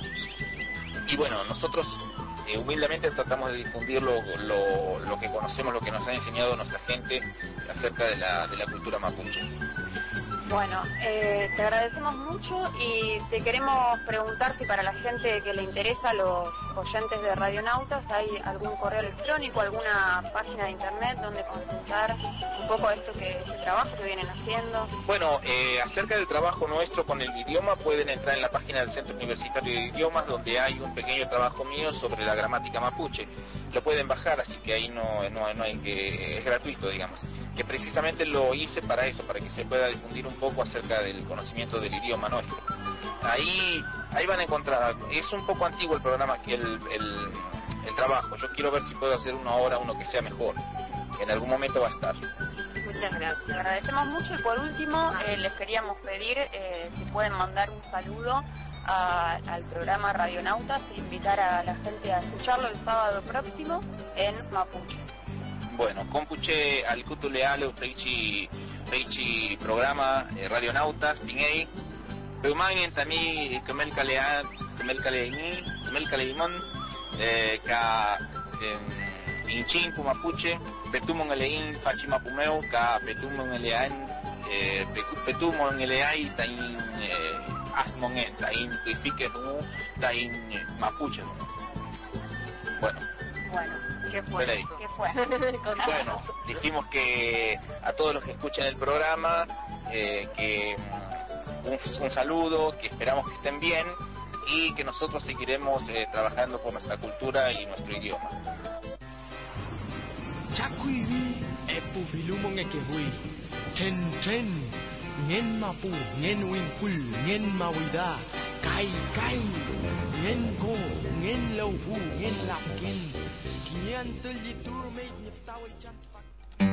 Speaker 23: Y bueno, nosotros eh, humildemente tratamos de difundir lo, lo, lo que conocemos, lo que nos ha enseñado nuestra gente acerca de la, de la cultura mapuche.
Speaker 22: Bueno, eh, te agradecemos mucho y te queremos preguntar si para la gente que le interesa, los oyentes de Radionautas, hay algún correo electrónico, alguna página de internet donde consultar un poco esto que este trabajo que vienen haciendo.
Speaker 23: Bueno, eh, acerca del trabajo nuestro con el idioma, pueden entrar en la página del Centro Universitario de Idiomas, donde hay un pequeño trabajo mío sobre la gramática mapuche. Lo pueden bajar, así que ahí no, no, no hay que, es gratuito, digamos, que precisamente lo hice para eso, para que se pueda difundir un poco acerca del conocimiento del idioma nuestro. Ahí, ahí van a encontrar, es un poco antiguo el programa, que el, el, el trabajo, yo quiero ver si puedo hacer uno ahora, uno que sea mejor, en algún momento va a estar.
Speaker 22: Muchas gracias, le agradecemos mucho, y por último eh, les queríamos pedir eh, si pueden mandar un saludo A, al programa Radionautas e invitar a la gente a escucharlo el sábado próximo en Mapuche.
Speaker 23: Bueno, compuche al cutuleale reichi reichi programa eh, Radionautas Pinei Peumangen tami kemel kalean kemel kaleini kemel kaleimon eh ka inchin pu Mapuche petumon elein fachima pumeu ka petumon elean eh petumon eleai tain eh Asmongen, tain tuifique nu, tain mapuche. Bueno.
Speaker 22: Bueno, ¿qué fue? ¿Qué fue?
Speaker 23: Bueno, dijimos que a todos los que escuchan el programa, eh, que un, un saludo, que esperamos que estén bien y que nosotros seguiremos eh, trabajando por nuestra cultura y nuestro idioma.
Speaker 21: Chakuibi, epufilumon ekehui, chen chen. Ngen mapu, ngen winkul, ngen mawida, kai kai, ngen go, ngen lauhu, ngen lapkin, kian teljitur mei nyeptawai cantik.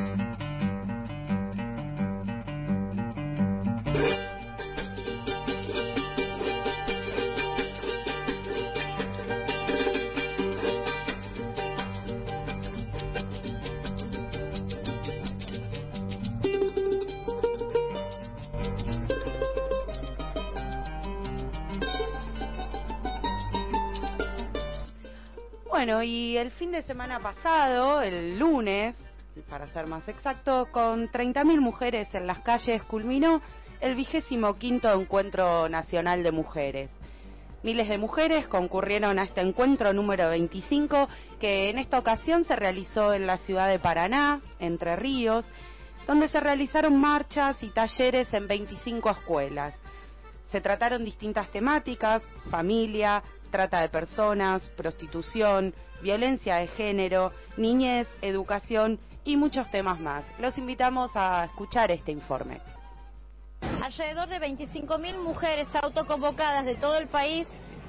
Speaker 4: Bueno, y el fin de semana pasado, el lunes, para ser más exacto, con treinta mil mujeres en las calles, culminó el vigésimo quinto Encuentro Nacional de Mujeres. Miles de mujeres concurrieron a este encuentro número veinticinco, que en esta ocasión se realizó en la ciudad de Paraná, Entre Ríos, donde se realizaron marchas y talleres en veinticinco escuelas. Se trataron distintas temáticas: familia, trata de personas, prostitución, violencia de género, niñez, educación y muchos temas más. Los invitamos a escuchar este informe.
Speaker 6: Alrededor de veinticinco mil mujeres autoconvocadas de todo el país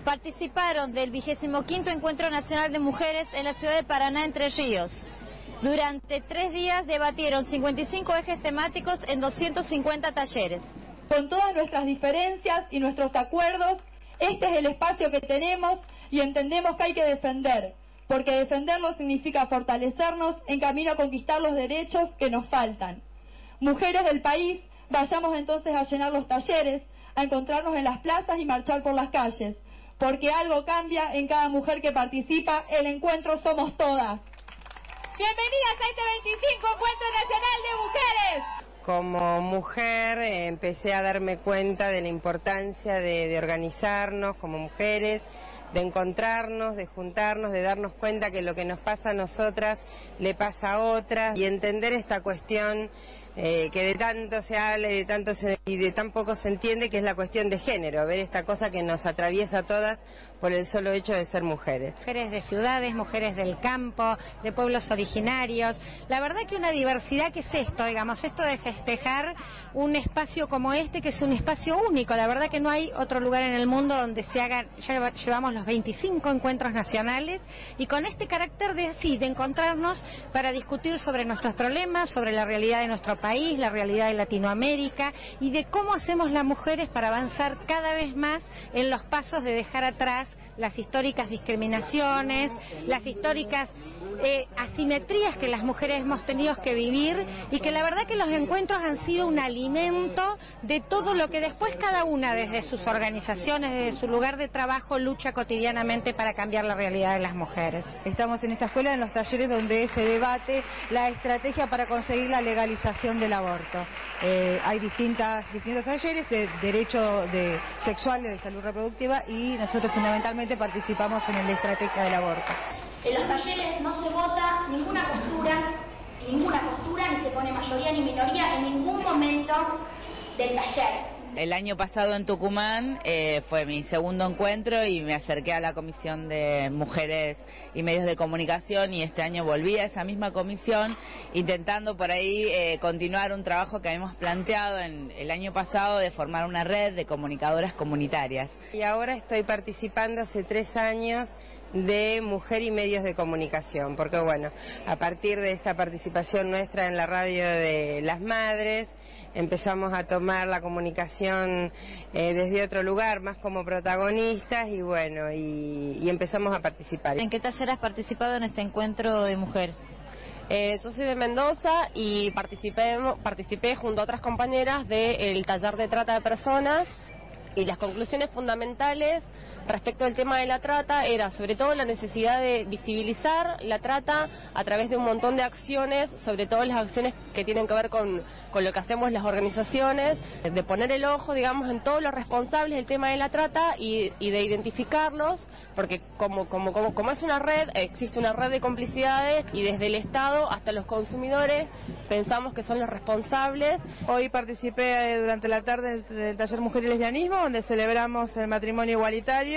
Speaker 6: participaron del vigésimo quinto Encuentro Nacional de Mujeres en la ciudad de Paraná, Entre Ríos. Durante tres días debatieron cincuenta y cinco ejes temáticos en doscientos cincuenta talleres.
Speaker 7: Con todas nuestras diferencias y nuestros acuerdos, este es el espacio que tenemos y entendemos que hay que defender, porque defenderlo significa fortalecernos en camino a conquistar los derechos que nos faltan. Mujeres del país, vayamos entonces a llenar los talleres, a encontrarnos en las plazas y marchar por las calles, porque algo cambia en cada mujer que participa. El encuentro somos todas.
Speaker 10: Bienvenidas a este veinticinco Encuentro Nacional de Mujeres.
Speaker 24: Como mujer eh, empecé a darme cuenta de la importancia de, de organizarnos como mujeres, de encontrarnos, de juntarnos, de darnos cuenta que lo que nos pasa a nosotras le pasa a otras y entender esta cuestión eh, que de tanto se habla y de, tanto se, y de tan poco se entiende, que es la cuestión de género, ver esta cosa que nos atraviesa a todas por el solo hecho de ser mujeres.
Speaker 25: Mujeres de ciudades, mujeres del campo, de pueblos originarios. La verdad que una diversidad que es esto, digamos, esto de festejar un espacio como este, que es un espacio único. La verdad que no hay otro lugar en el mundo donde se hagan, ya llevamos los veinticinco encuentros nacionales y con este carácter de así, de encontrarnos para discutir sobre nuestros problemas, sobre la realidad de nuestro país, la realidad de Latinoamérica y de cómo hacemos las mujeres para avanzar cada vez más en los pasos de dejar atrás las históricas discriminaciones, las históricas eh, asimetrías que las mujeres hemos tenido que vivir y que la verdad que los encuentros han sido un alimento de todo lo que después cada una desde sus organizaciones, desde su lugar de trabajo, lucha cotidianamente para cambiar la realidad de las mujeres.
Speaker 26: Estamos en esta escuela en los talleres donde se debate la estrategia para conseguir la legalización del aborto. Eh, hay distintas, distintos talleres de derecho de sexual, de salud reproductiva y nosotros fundamentalmente participamos en la estrategia del aborto.
Speaker 3: En los talleres no se vota ninguna postura, ninguna postura, ni se pone mayoría ni minoría en ningún momento del taller.
Speaker 4: El año pasado en Tucumán eh, fue mi segundo encuentro y me acerqué a la Comisión de Mujeres y Medios de Comunicación y este año volví a esa misma comisión intentando por ahí eh, continuar un trabajo que habíamos planteado en el año pasado de formar una red de comunicadoras comunitarias.
Speaker 24: Y ahora estoy participando hace tres años de Mujer y Medios de Comunicación, porque bueno, a partir de esta participación nuestra en la radio de las madres, empezamos a tomar la comunicación eh, desde otro lugar, más como protagonistas y bueno, y, y empezamos a participar.
Speaker 6: ¿En qué taller has participado en este encuentro de mujeres?
Speaker 27: Eh, yo soy de Mendoza y participé, participé junto a otras compañeras del taller de trata de personas y las conclusiones fundamentales respecto al tema de la trata era sobre todo la necesidad de visibilizar la trata a través de un montón de acciones, sobre todo las acciones que tienen que ver con, con lo que hacemos las organizaciones, de poner el ojo, digamos, en todos los responsables del tema de la trata y, y de identificarlos, porque como, como, como, como es una red, existe una red de complicidades y desde el Estado hasta los consumidores pensamos que son los responsables.
Speaker 26: Hoy participé durante la tarde del taller Mujer y Lesbianismo, donde celebramos el matrimonio igualitario.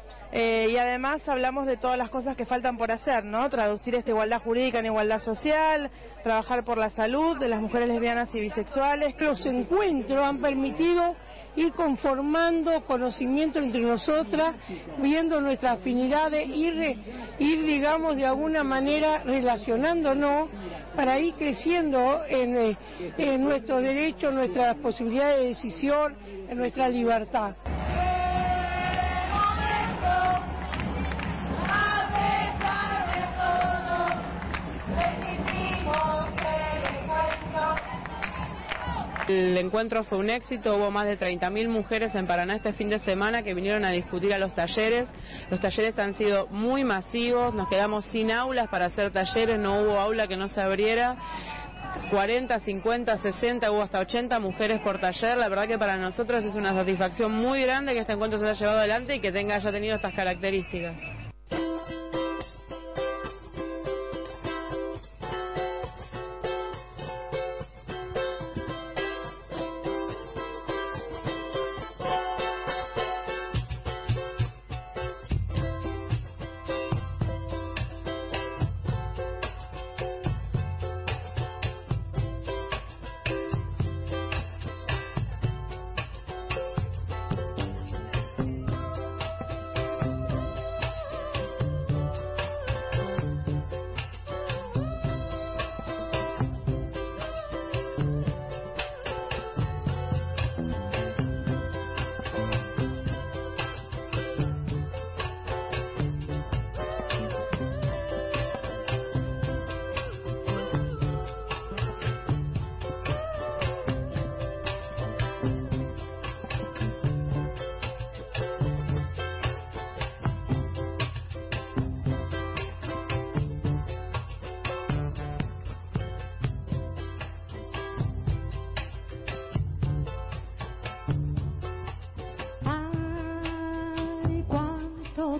Speaker 26: Eh, y además hablamos de todas las cosas que faltan por hacer, ¿no? Traducir esta igualdad jurídica en igualdad social, trabajar por la salud de las mujeres lesbianas y bisexuales.
Speaker 28: Los encuentros han permitido ir conformando conocimiento entre nosotras, viendo nuestras afinidades, ir, ir digamos, de alguna manera relacionándonos para ir creciendo en, en nuestros derechos, nuestras posibilidades de decisión, en nuestra libertad.
Speaker 29: El encuentro fue un éxito, hubo más de treinta mil mujeres en Paraná este fin de semana que vinieron a discutir a los talleres. Los talleres han sido muy masivos, nos quedamos sin aulas para hacer talleres, no hubo aula que no se abriera. cuarenta, cincuenta, sesenta, hubo hasta ochenta mujeres por taller. La verdad que para nosotros es una satisfacción muy grande que este encuentro se haya llevado adelante y que tenga haya tenido estas características.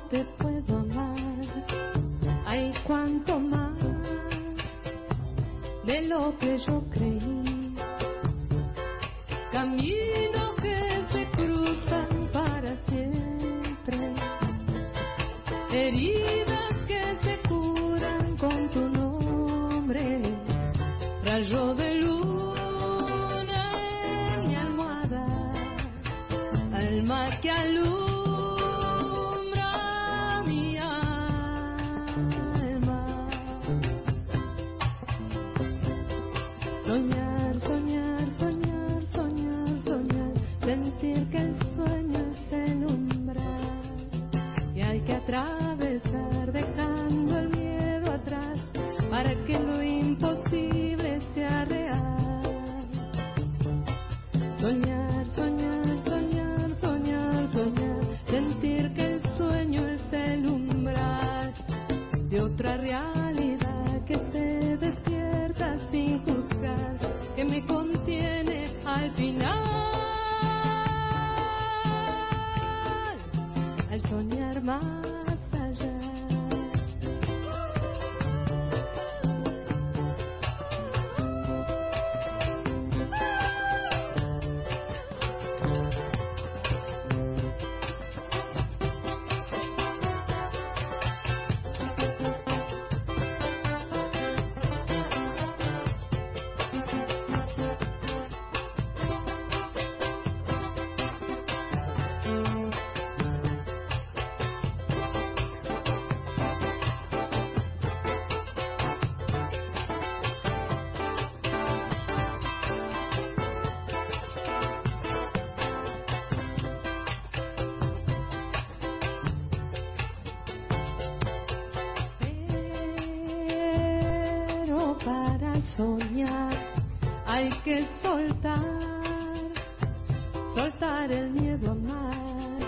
Speaker 8: te puedo amar. Ay, cuánto más de lo que yo creí. Caminos que se cruzan para siempre, heridas que se curan con tu nombre, rayo de luna en mi almohada, alma que alumbra mi alma. Soñar, soñar, soñar, soñar, soñar, sentir que el sueño es el umbral y hay que atravesar dejando el miedo atrás para que lo imposible sea real. Soñar, soñar, soñar, soñar, soñar, sentir que el sueño es el umbral de otra realidad que se despierta sin juzgar, que me contiene al final. Al soñar más allá. Soñar, hay que soltar, soltar el miedo a amar,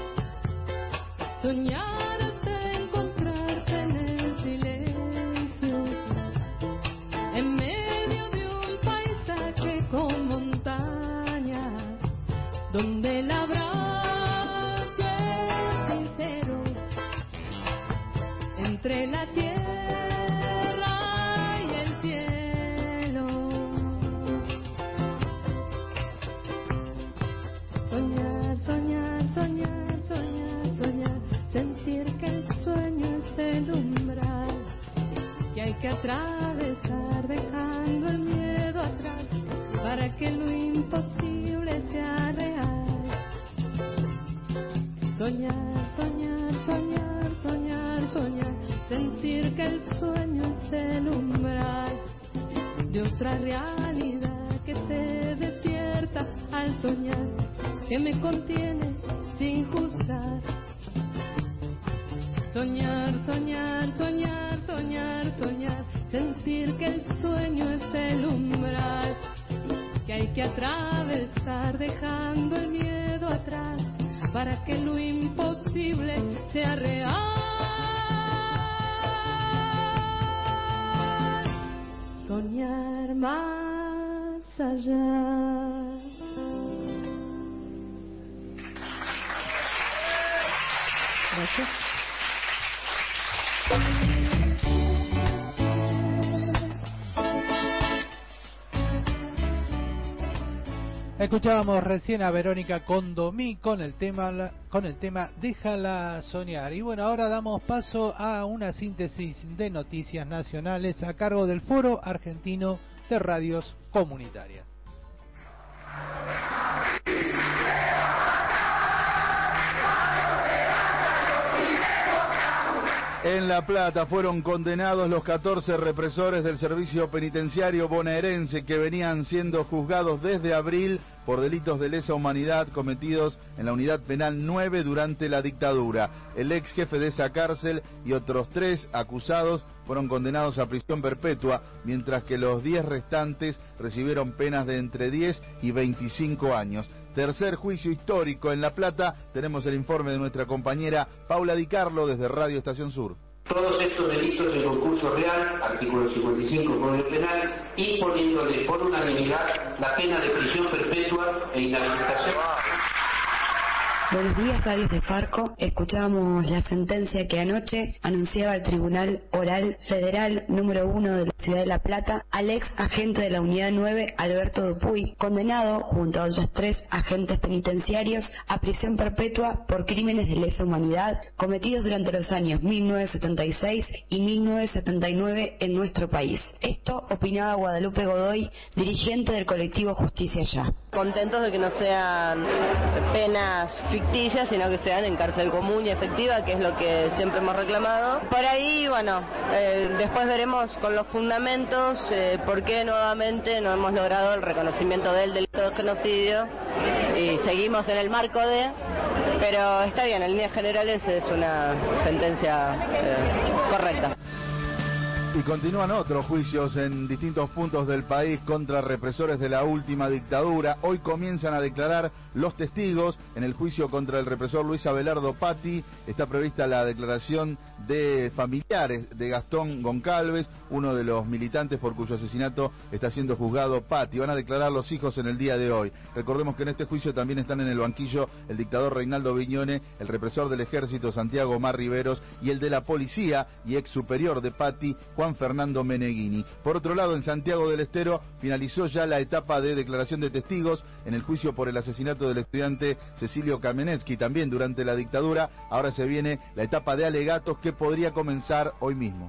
Speaker 8: soñar hasta encontrarte en el silencio, en medio de un paisaje con montañas, donde el abrazo es sincero, entre la tierra soñar, soñar, soñar, soñar, sentir que el sueño es el umbral que hay que atravesar dejando el miedo atrás para que lo imposible sea real. Soñar, soñar, soñar, soñar, soñar, sentir que el sueño es el umbral de otra realidad que te despierta al soñar, que me contiene sin juzgar. Soñar, soñar, soñar, soñar, soñar, sentir que el sueño es el umbral que hay que atravesar dejando el miedo atrás para que lo imposible sea real. Soñar más allá. Gracias.
Speaker 5: Escuchábamos recién a Verónica Condomí con el tema con el tema Déjala soñar. Y bueno, ahora damos paso a una síntesis de noticias nacionales a cargo del Foro Argentino de Radios Comunitarias.
Speaker 9: En La Plata fueron condenados los catorce represores del servicio penitenciario bonaerense que venían siendo juzgados desde abril por delitos de lesa humanidad cometidos en la unidad penal nueve durante la dictadura. El ex jefe de esa cárcel y otros tres acusados fueron condenados a prisión perpetua, mientras que los diez restantes recibieron penas de entre diez y veinticinco años. Tercer juicio histórico en La Plata. Tenemos el informe de nuestra compañera Paula Di Carlo desde Radio Estación Sur.
Speaker 12: Todos estos delitos de concurso real, artículo cincuenta y cinco del Código Penal, imponiéndole por unanimidad la pena de prisión perpetua e inhabilitación.
Speaker 1: Buenos días, radios de Farco. Escuchábamos la sentencia que anoche anunciaba el Tribunal Oral Federal número uno de la Ciudad de La Plata al ex agente de la Unidad nueve, Alberto Dupuy, condenado, junto a otros tres agentes penitenciarios, a prisión perpetua por crímenes de lesa humanidad cometidos durante los años mil novecientos setenta y seis y mil novecientos setenta y nueve en nuestro país. Esto opinaba Guadalupe Godoy, dirigente del colectivo Justicia Ya.
Speaker 27: Contentos de que no sean penas ficticias, sino que sean en cárcel común y efectiva, que es lo que siempre hemos reclamado. Por ahí, bueno, eh, después veremos con los fundamentos eh, por qué nuevamente no hemos logrado el reconocimiento del delito de genocidio y seguimos en el marco de, pero está bien, en líneas generales es una sentencia eh, correcta.
Speaker 9: Y continúan otros juicios en distintos puntos del país contra represores de la última dictadura. Hoy comienzan a declarar los testigos en el juicio contra el represor Luis Abelardo Patti. Está prevista la declaración de familiares de Gastón Goncalves, uno de los militantes por cuyo asesinato está siendo juzgado Patti. Van a declarar los hijos en el día de hoy. Recordemos que en este juicio también están en el banquillo el dictador Reinaldo Viñone, el represor del ejército Santiago Omar Riveros y el de la policía y ex superior de Patti, Juan Fernando Meneghini. Por otro lado, en Santiago del Estero finalizó ya la etapa de declaración de testigos en el juicio por el asesinato del estudiante Cecilio Kamenetsky, también durante la dictadura. Ahora se viene la etapa de alegatos que podría comenzar hoy mismo.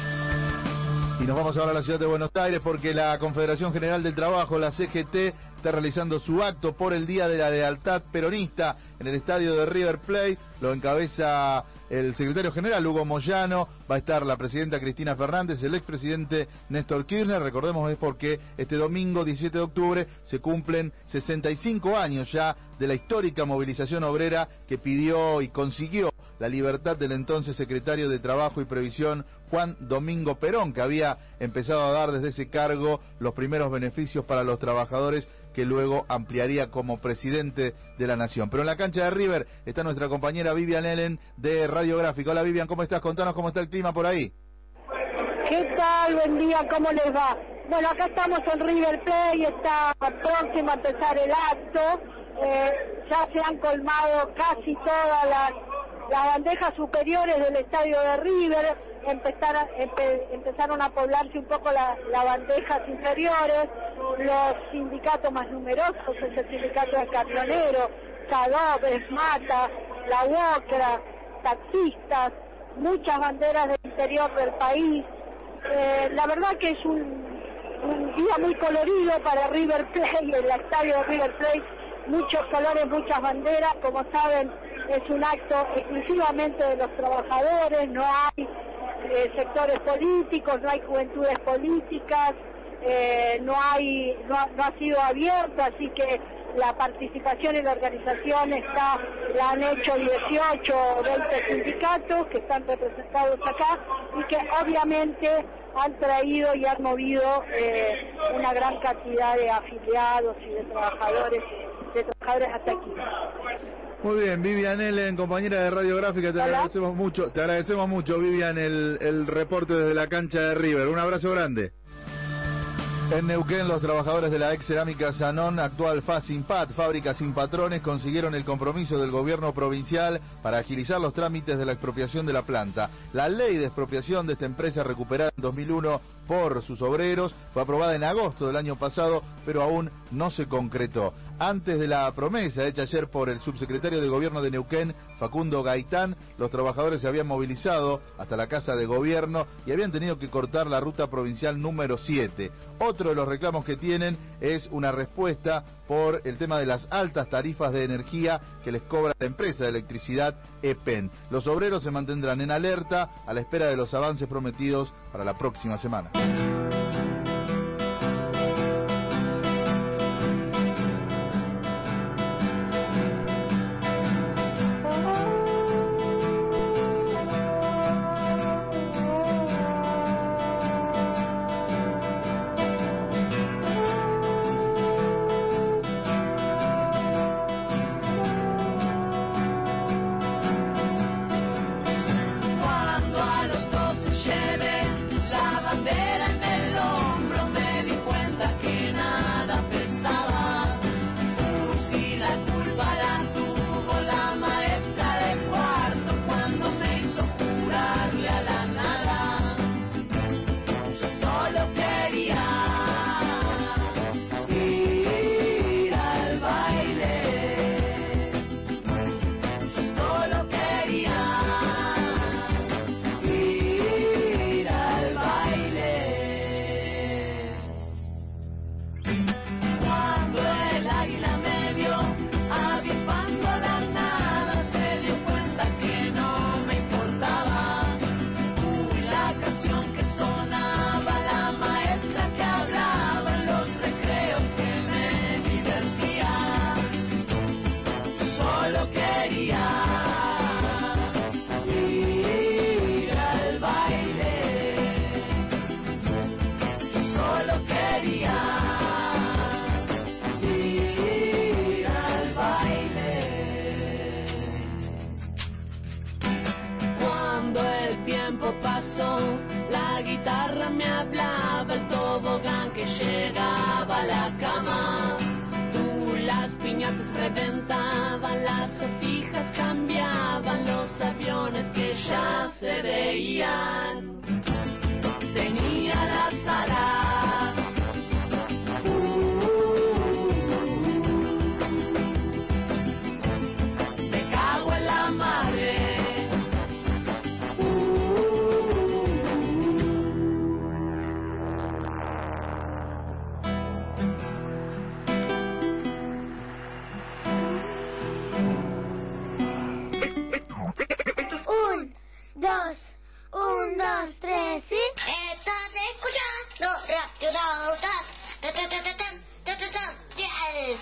Speaker 9: Y nos vamos ahora a la ciudad de Buenos Aires porque la Confederación General del Trabajo, la C G T, está realizando su acto por el Día de la Lealtad Peronista en el estadio de River Plate. Lo encabeza el secretario general Hugo Moyano, va a estar la presidenta Cristina Fernández, el expresidente Néstor Kirchner. Recordemos, es porque este domingo diecisiete de octubre se cumplen sesenta y cinco años ya de la histórica movilización obrera que pidió y consiguió la libertad del entonces secretario de Trabajo y Previsión Juan Domingo Perón, que había empezado a dar desde ese cargo los primeros beneficios para los trabajadores que luego ampliaría como presidente de la nación. Pero en la cancha de River está nuestra compañera Vivian Ellen de Radiográfica. Hola Vivian, ¿cómo estás? Contanos cómo está el clima por ahí.
Speaker 28: ¿Qué tal? Buen día, ¿cómo les va? Bueno, acá estamos en River Plate, está próximo a empezar el acto. Eh, ya se han colmado casi todas las, las bandejas superiores del estadio de River. Empezaron, empe, empezaron a poblarse un poco las la bandejas inferiores. Los sindicatos más numerosos es el sindicato de camioneros, Sadov, Esmata, La Uocra, taxistas, muchas banderas del interior del país. Eh, la verdad que es un, un día muy colorido para River Plate, el estadio de River Plate, muchos colores, muchas banderas. Como saben, es un acto exclusivamente de los trabajadores, no hay eh, sectores políticos, no hay juventudes políticas, eh, no hay no, no ha sido abierto, así que la participación en la organización está, la han hecho dieciocho o veinte sindicatos que están representados acá y que obviamente han traído y han movido eh, una gran cantidad de afiliados y de trabajadores, de trabajadores hasta aquí.
Speaker 9: Muy bien, Vivian Ellen, compañera de Radiográfica, te Hola. agradecemos mucho, te agradecemos mucho, Vivian, el, el reporte desde la cancha de River. Un abrazo grande. En Neuquén, los trabajadores de la ex cerámica Sanón, actual Fasimpat, fábrica sin patrones, consiguieron el compromiso del gobierno provincial para agilizar los trámites de la expropiación de la planta. La ley de expropiación de esta empresa, recuperada en dos mil uno por sus obreros, fue aprobada en agosto del año pasado, pero aún no se concretó. Antes de la promesa hecha ayer por el subsecretario de Gobierno de Neuquén, Facundo Gaitán, los trabajadores se habían movilizado hasta la Casa de Gobierno y habían tenido que cortar la ruta provincial número siete. Otro de los reclamos que tienen es una respuesta por el tema de las altas tarifas de energía que les cobra la empresa de electricidad E P E N. Los obreros se mantendrán en alerta a la espera de los avances prometidos para la próxima semana.
Speaker 21: La culpa la tuvo la
Speaker 8: me hablaba el tobogán que llegaba a la cama. Tú, las piñatas reventaban, las sofijas cambiaban, los aviones que ya se veían. Tenía la sala. Me cago en la madre.
Speaker 3: Un, dos, un, dos, tres, y... Estás escuchando Radionautas. Ta, ta, ta, ta, ta, ta, ta, ta, yes.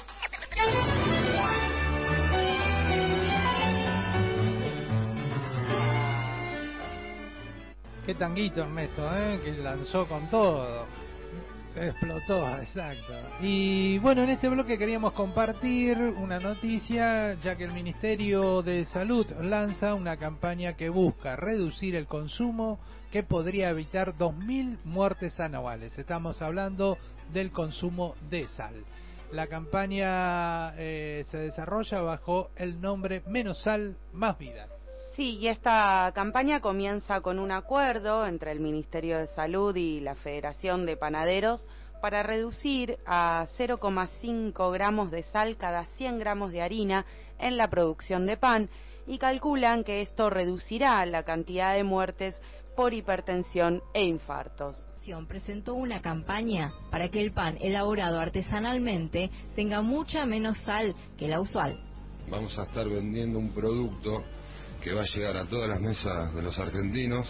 Speaker 5: Qué tanguito Ernesto, ¿eh? Que lanzó con todo. Explotó, exacto. Y bueno, en este bloque queríamos compartir una noticia, ya que el Ministerio de Salud lanza una campaña que busca reducir el consumo que podría evitar dos mil muertes anuales. Estamos hablando del consumo de sal. La campaña eh, se desarrolla bajo el nombre Menos Sal, Más Vida.
Speaker 4: Sí, y esta campaña comienza con un acuerdo entre el Ministerio de Salud y la Federación de Panaderos para reducir a cero coma cinco gramos de sal cada cien gramos de harina en la producción de pan, y calculan que esto reducirá la cantidad de muertes por hipertensión e infartos.
Speaker 6: Presentó una campaña para que el pan elaborado artesanalmente tenga mucha menos sal que la usual.
Speaker 11: Vamos a estar vendiendo un producto que va a llegar a todas las mesas de los argentinos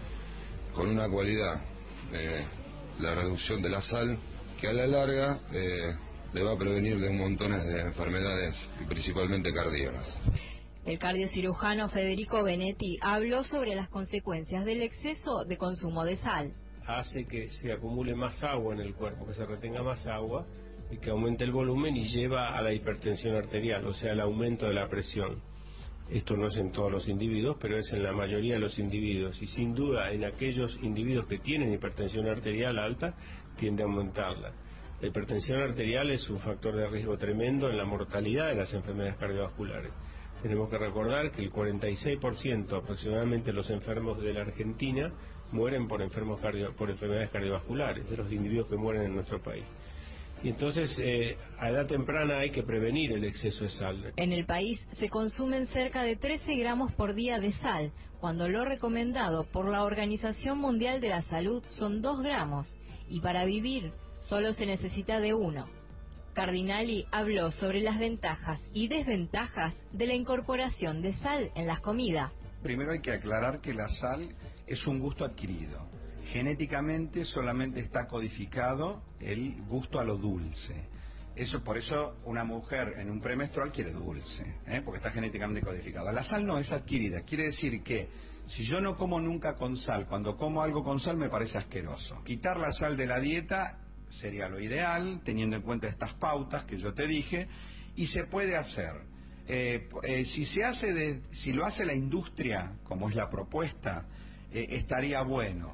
Speaker 11: con una cualidad, eh, la reducción de la sal, que a la larga eh, le va a prevenir de un montón de enfermedades, y principalmente cardíacas.
Speaker 6: El cardiocirujano Federico Benetti habló sobre las consecuencias del exceso de consumo de sal.
Speaker 13: Hace que se acumule más agua en el cuerpo, que se retenga más agua y que aumente el volumen y lleva a la hipertensión arterial, o sea, al aumento de la presión. Esto no es en todos los individuos, pero es en la mayoría de los individuos, y sin duda en aquellos individuos que tienen hipertensión arterial alta tiende a aumentarla. La hipertensión arterial es un factor de riesgo tremendo en la mortalidad de las enfermedades cardiovasculares. Tenemos que recordar que el cuarenta y seis por ciento aproximadamente de los enfermos de la Argentina mueren por, enfermos cardio, por enfermedades cardiovasculares, de los individuos que mueren en nuestro país. Y entonces, eh, a edad temprana hay que prevenir el exceso de sal.
Speaker 6: En el país se consumen cerca de trece gramos por día de sal, cuando lo recomendado por la Organización Mundial de la Salud son dos gramos, y para vivir solo se necesita de uno. Cardinali habló sobre las ventajas y desventajas de la incorporación de sal en las comidas.
Speaker 14: Primero hay que aclarar que la sal es un gusto adquirido. Genéticamente solamente está codificado el gusto a lo dulce. Eso, por eso una mujer en un premenstrual quiere dulce, ¿eh? Porque está genéticamente codificado. La sal no es adquirida, quiere decir que si yo no como nunca con sal, cuando como algo con sal me parece asqueroso. Quitar la sal de la dieta sería lo ideal, teniendo en cuenta estas pautas que yo te dije, y se puede hacer. Eh, eh, si se hace de, si lo hace la industria, como es la propuesta, eh, estaría bueno.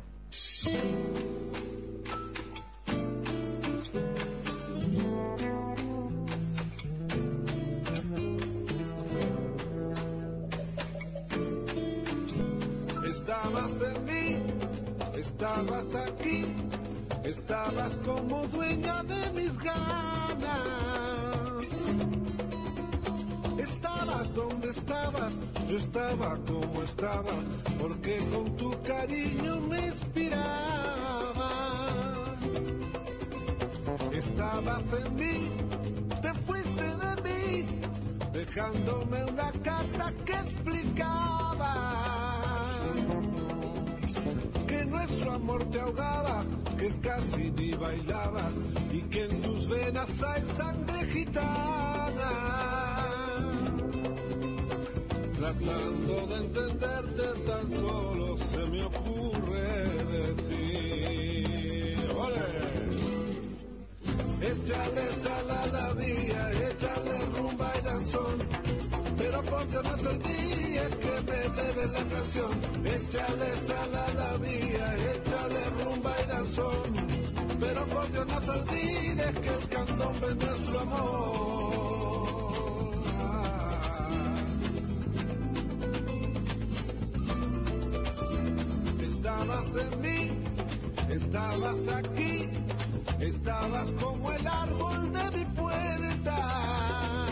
Speaker 15: Estabas en mí, estabas aquí, estabas como dueña de mis ganas. Estabas donde estabas, yo estaba como estaba, porque con tu cariño me inspirabas. Estabas en mí, te fuiste de mí, dejándome una carta que explicaba que nuestro amor te ahogaba, que casi ni bailabas y que en tus venas hay sangre gitana. Tratando de entenderte tan solo se me ocurre decir: ¡ole! Échale sal a la vía, échale rumba y danzón, pero porque no te olvides que me debes la canción. Échale sal a la vía, échale rumba y danzón. danzón, pero por Dios no te olvides que el candombe es nuestro amor. Estabas en mí, estabas aquí, estabas como el árbol de mi puerta,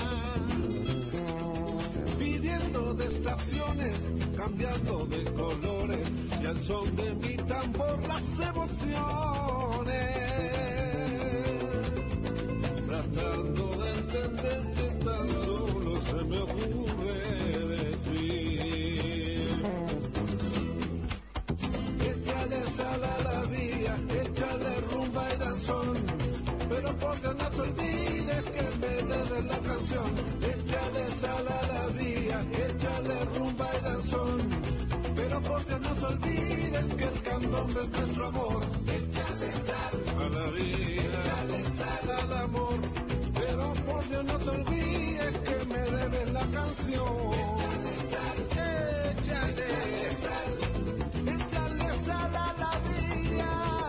Speaker 15: pidiendo de estaciones, cambiando de colores, y al son de mi tambor las emociones, tratando de entender que tan solo se me ocurre decir: échale sal a la vía, échale rumba y danzón, pero por Dios no te olvides que me debes la canción. Échale sal a la vía, échale rumba y danzón, pero por Dios no te olvides que el candombe es nuestro amor. Échale sal a la vida, échale sal al amor, pero por Dios no te olvides que me debes la canción. Échale sal, échale sal, échale sal a la vida,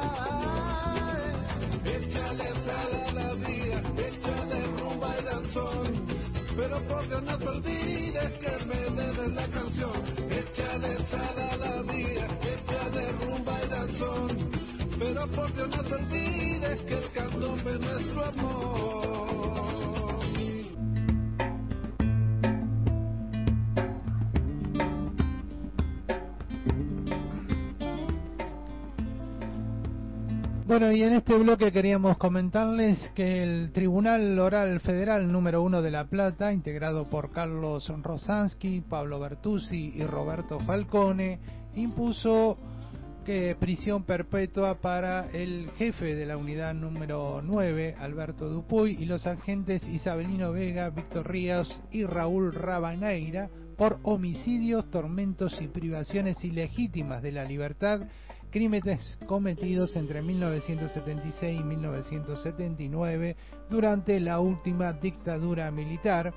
Speaker 15: échale sal a la vida, échale rumba y danzón, pero por Dios no te olvides que me debes la canción. Échale sal a la vida, échale rumba y danzón, pero por Dios no te olvides que el candombe es nuestro amor.
Speaker 5: Bueno, y en este bloque queríamos comentarles que el Tribunal Oral Federal número uno de La Plata, integrado por Carlos Rosansky, Pablo Bertuzzi y Roberto Falcone, impuso que prisión perpetua para el jefe de la unidad número nueve, Alberto Dupuy, y los agentes Isabelino Vega, Víctor Ríos y Raúl Rabaneira por homicidios, tormentos y privaciones ilegítimas de la libertad, crímenes cometidos entre mil novecientos setenta y seis y mil novecientos setenta y nueve durante la última dictadura militar,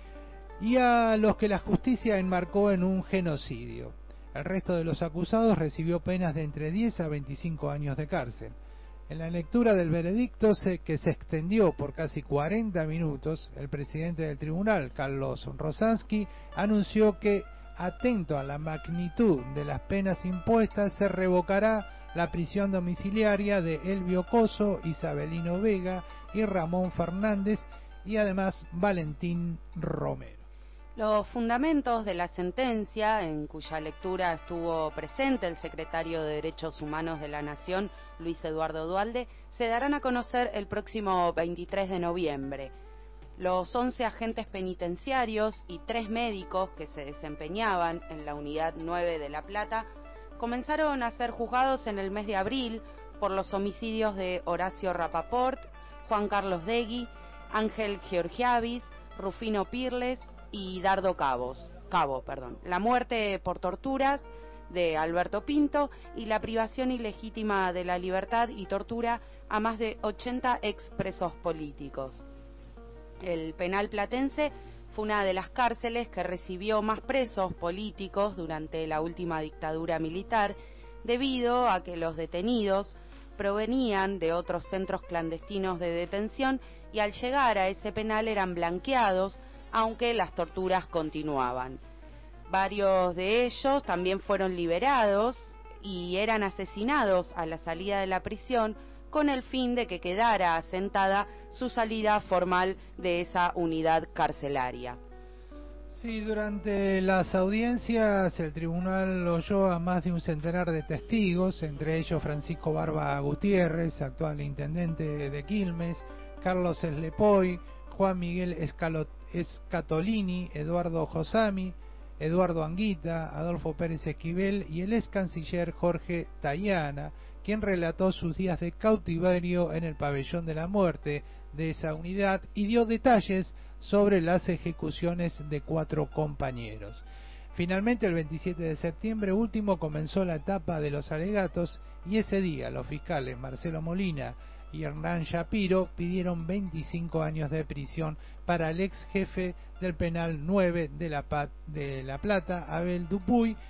Speaker 5: y a los que la justicia enmarcó en un genocidio. El resto de los acusados recibió penas de entre diez a veinticinco años de cárcel. En la lectura del veredicto, que se extendió por casi cuarenta minutos, el presidente del tribunal, Carlos Rosansky, anunció que, atento a la magnitud de las penas impuestas, se revocará la prisión domiciliaria de Elvio Coso, Isabelino Vega y Ramón Fernández, y además Valentín Romero.
Speaker 4: Los fundamentos de la sentencia, en cuya lectura estuvo presente el secretario de Derechos Humanos de la Nación, Luis Eduardo Duhalde, se darán a conocer el próximo veintitrés de noviembre. Los once agentes penitenciarios y tres médicos que se desempeñaban en la Unidad nueve de La Plata comenzaron a ser juzgados en el mes de abril por los homicidios de Horacio Rapaport, Juan Carlos Degui, Ángel Georgiavis, Rufino Pirles y Dardo Cabos, Cabo, perdón, la muerte por torturas de Alberto Pinto y la privación ilegítima de la libertad y tortura a más de ochenta expresos políticos. El penal platense fue una de las cárceles que recibió más presos políticos durante la última dictadura militar, debido a que los detenidos provenían de otros centros clandestinos de detención y al llegar a ese penal eran blanqueados, aunque las torturas continuaban. Varios de ellos también fueron liberados y eran asesinados a la salida de la prisión con el fin de que quedara asentada su salida formal de esa unidad carcelaria.
Speaker 5: Sí, durante las audiencias el tribunal oyó a más de un centenar de testigos, entre ellos Francisco Barba Gutiérrez, actual intendente de Quilmes, Carlos Slepoy, Juan Miguel Escalot Escatolini, Eduardo Josami, Eduardo Anguita, Adolfo Pérez Esquivel y el ex canciller Jorge Tayana, quien relató sus días de cautiverio en el pabellón de la muerte de esa unidad y dio detalles sobre las ejecuciones de cuatro compañeros. Finalmente, el veintisiete de septiembre último comenzó la etapa de los alegatos y ese día los fiscales Marcelo Molina y Hernán Shapiro pidieron veinticinco años de prisión para el ex jefe del penal nueve de La, Pat, de La Plata, Abel Dupuy,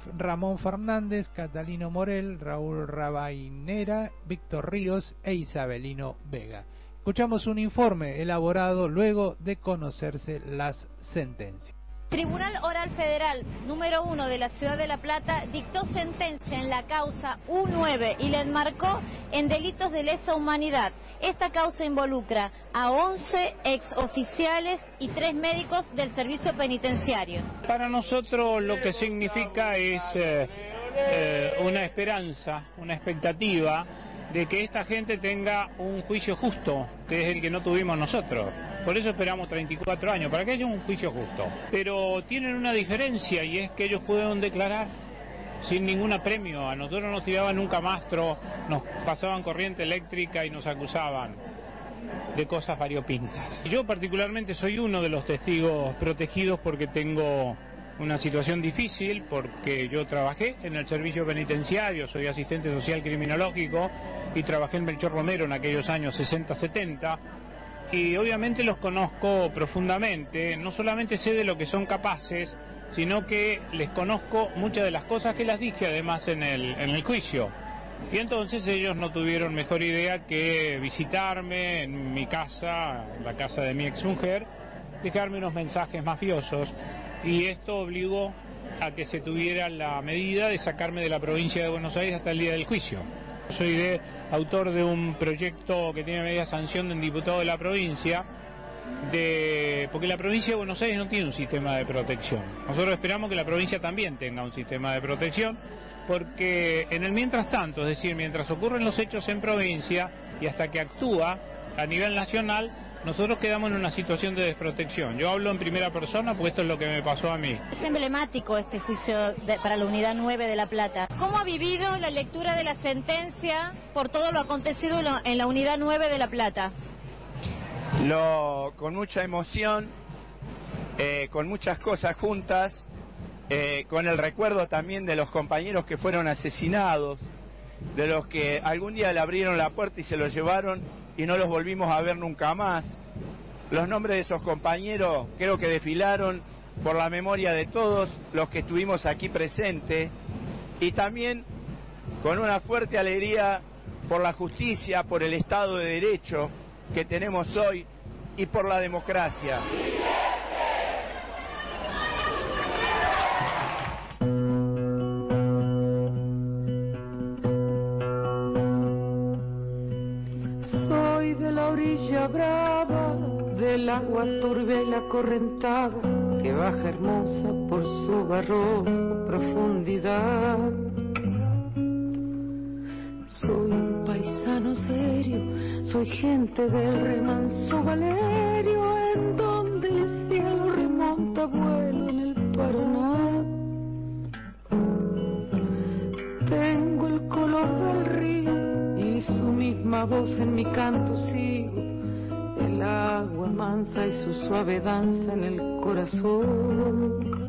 Speaker 5: Ramón Fernández, Catalino Morel, Raúl Rabainera, Víctor Ríos e Isabelino Vega. Escuchamos un informe elaborado luego de conocerse las sentencias.
Speaker 2: Tribunal Oral Federal número uno de la Ciudad de La Plata dictó sentencia en la causa U nueve y le enmarcó en delitos de lesa humanidad. Esta causa involucra a once exoficiales y tres médicos del servicio penitenciario.
Speaker 7: Para nosotros lo que significa es eh, eh, una esperanza, una expectativa de que esta gente tenga un juicio justo, que es el que no tuvimos nosotros. Por eso esperamos treinta y cuatro años, para que haya un juicio justo. Pero tienen una diferencia y es que ellos pudieron declarar sin ningún apremio. A nosotros nos tiraban un camastro, nos pasaban corriente eléctrica y nos acusaban de cosas variopintas. Yo particularmente soy uno de los testigos protegidos porque tengo una situación difícil, porque yo trabajé en el servicio penitenciario, soy asistente social criminológico y trabajé en Melchor Romero en aquellos años sesenta setenta. Y obviamente los conozco profundamente, no solamente sé de lo que son capaces, sino que les conozco muchas de las cosas que las dije además en el, en el juicio. Y entonces ellos no tuvieron mejor idea que visitarme en mi casa, la casa de mi exmujer, dejarme unos mensajes mafiosos, y esto obligó a que se tuviera la medida de sacarme de la provincia de Buenos Aires hasta el día del juicio. Soy de, autor de un proyecto que tiene media sanción de un diputado de la provincia, de, porque la provincia de Buenos Aires no tiene un sistema de protección. Nosotros esperamos que la provincia también tenga un sistema de protección, porque en el mientras tanto, es decir, mientras ocurren los hechos en provincia y hasta que actúa a nivel nacional, nosotros quedamos en una situación de desprotección. Yo hablo en primera persona porque esto es lo que me pasó a mí.
Speaker 2: Es emblemático este juicio de, para la Unidad nueve de La Plata. ¿Cómo ha vivido la lectura de la sentencia por todo lo acontecido en la, en la Unidad nueve de La Plata?
Speaker 16: Lo, con mucha emoción, eh, con muchas cosas juntas, eh, con el recuerdo también de los compañeros que fueron asesinados, de los que algún día le abrieron la puerta y se los llevaron y no los volvimos a ver nunca más. Los nombres de esos compañeros creo que desfilaron por la memoria de todos los que estuvimos aquí presentes, y también con una fuerte alegría por la justicia, por el Estado de Derecho que tenemos hoy y por la democracia.
Speaker 28: Soy de la orilla brava, del agua turbia y la correntada, que baja hermosa por su barrosa profundidad. Soy un paisano serio, soy gente del remanso Valerio, en donde el cielo remonta vuelo en el Paraná. Tengo el color del río y su misma voz en mi canto sigo, el agua mansa y su suave danza en el corazón.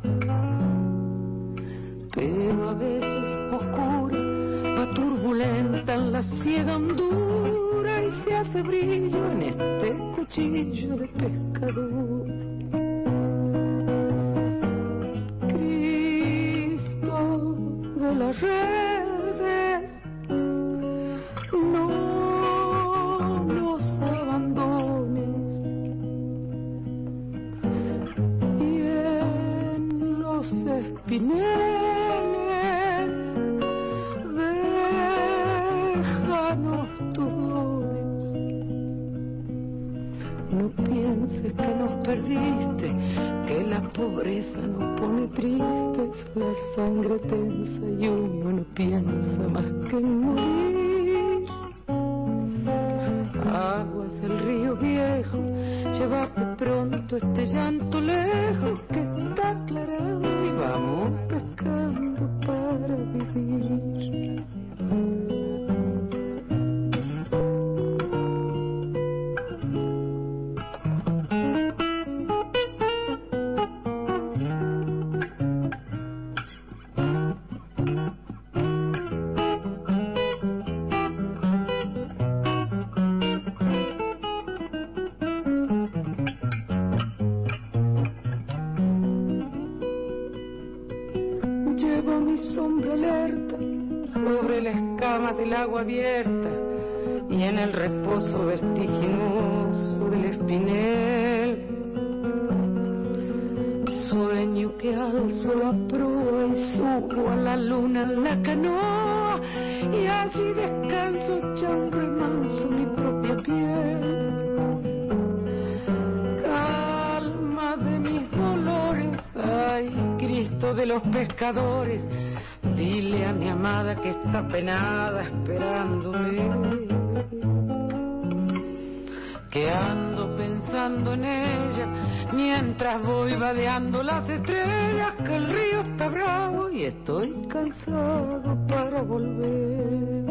Speaker 28: Pero a veces oscura, va turbulenta en la ciega hondura y se hace brillo en este cuchillo de pescador. Cristo de las redes, no nos abandones, y en los espineles que nos perdiste, que la pobreza nos pone tristes, la sangre tensa y uno no piensa más que en morir. Aguas del río viejo, llévate pronto este llanto lejos, que está aclarado y vamos pescando para vivir.
Speaker 10: escamas del agua abierta y en el reposo vertiginoso del espinel. Sueño que alzo la proa y subo a la luna en la canoa y allí descanso ya un remanso mi propia piel. Calma de mis dolores, ay Cristo de los pescadores, dile a mi amada que está penada esperándome, que ando pensando en ella mientras voy vadeando las estrellas, que el río está bravo y estoy cansado para volver.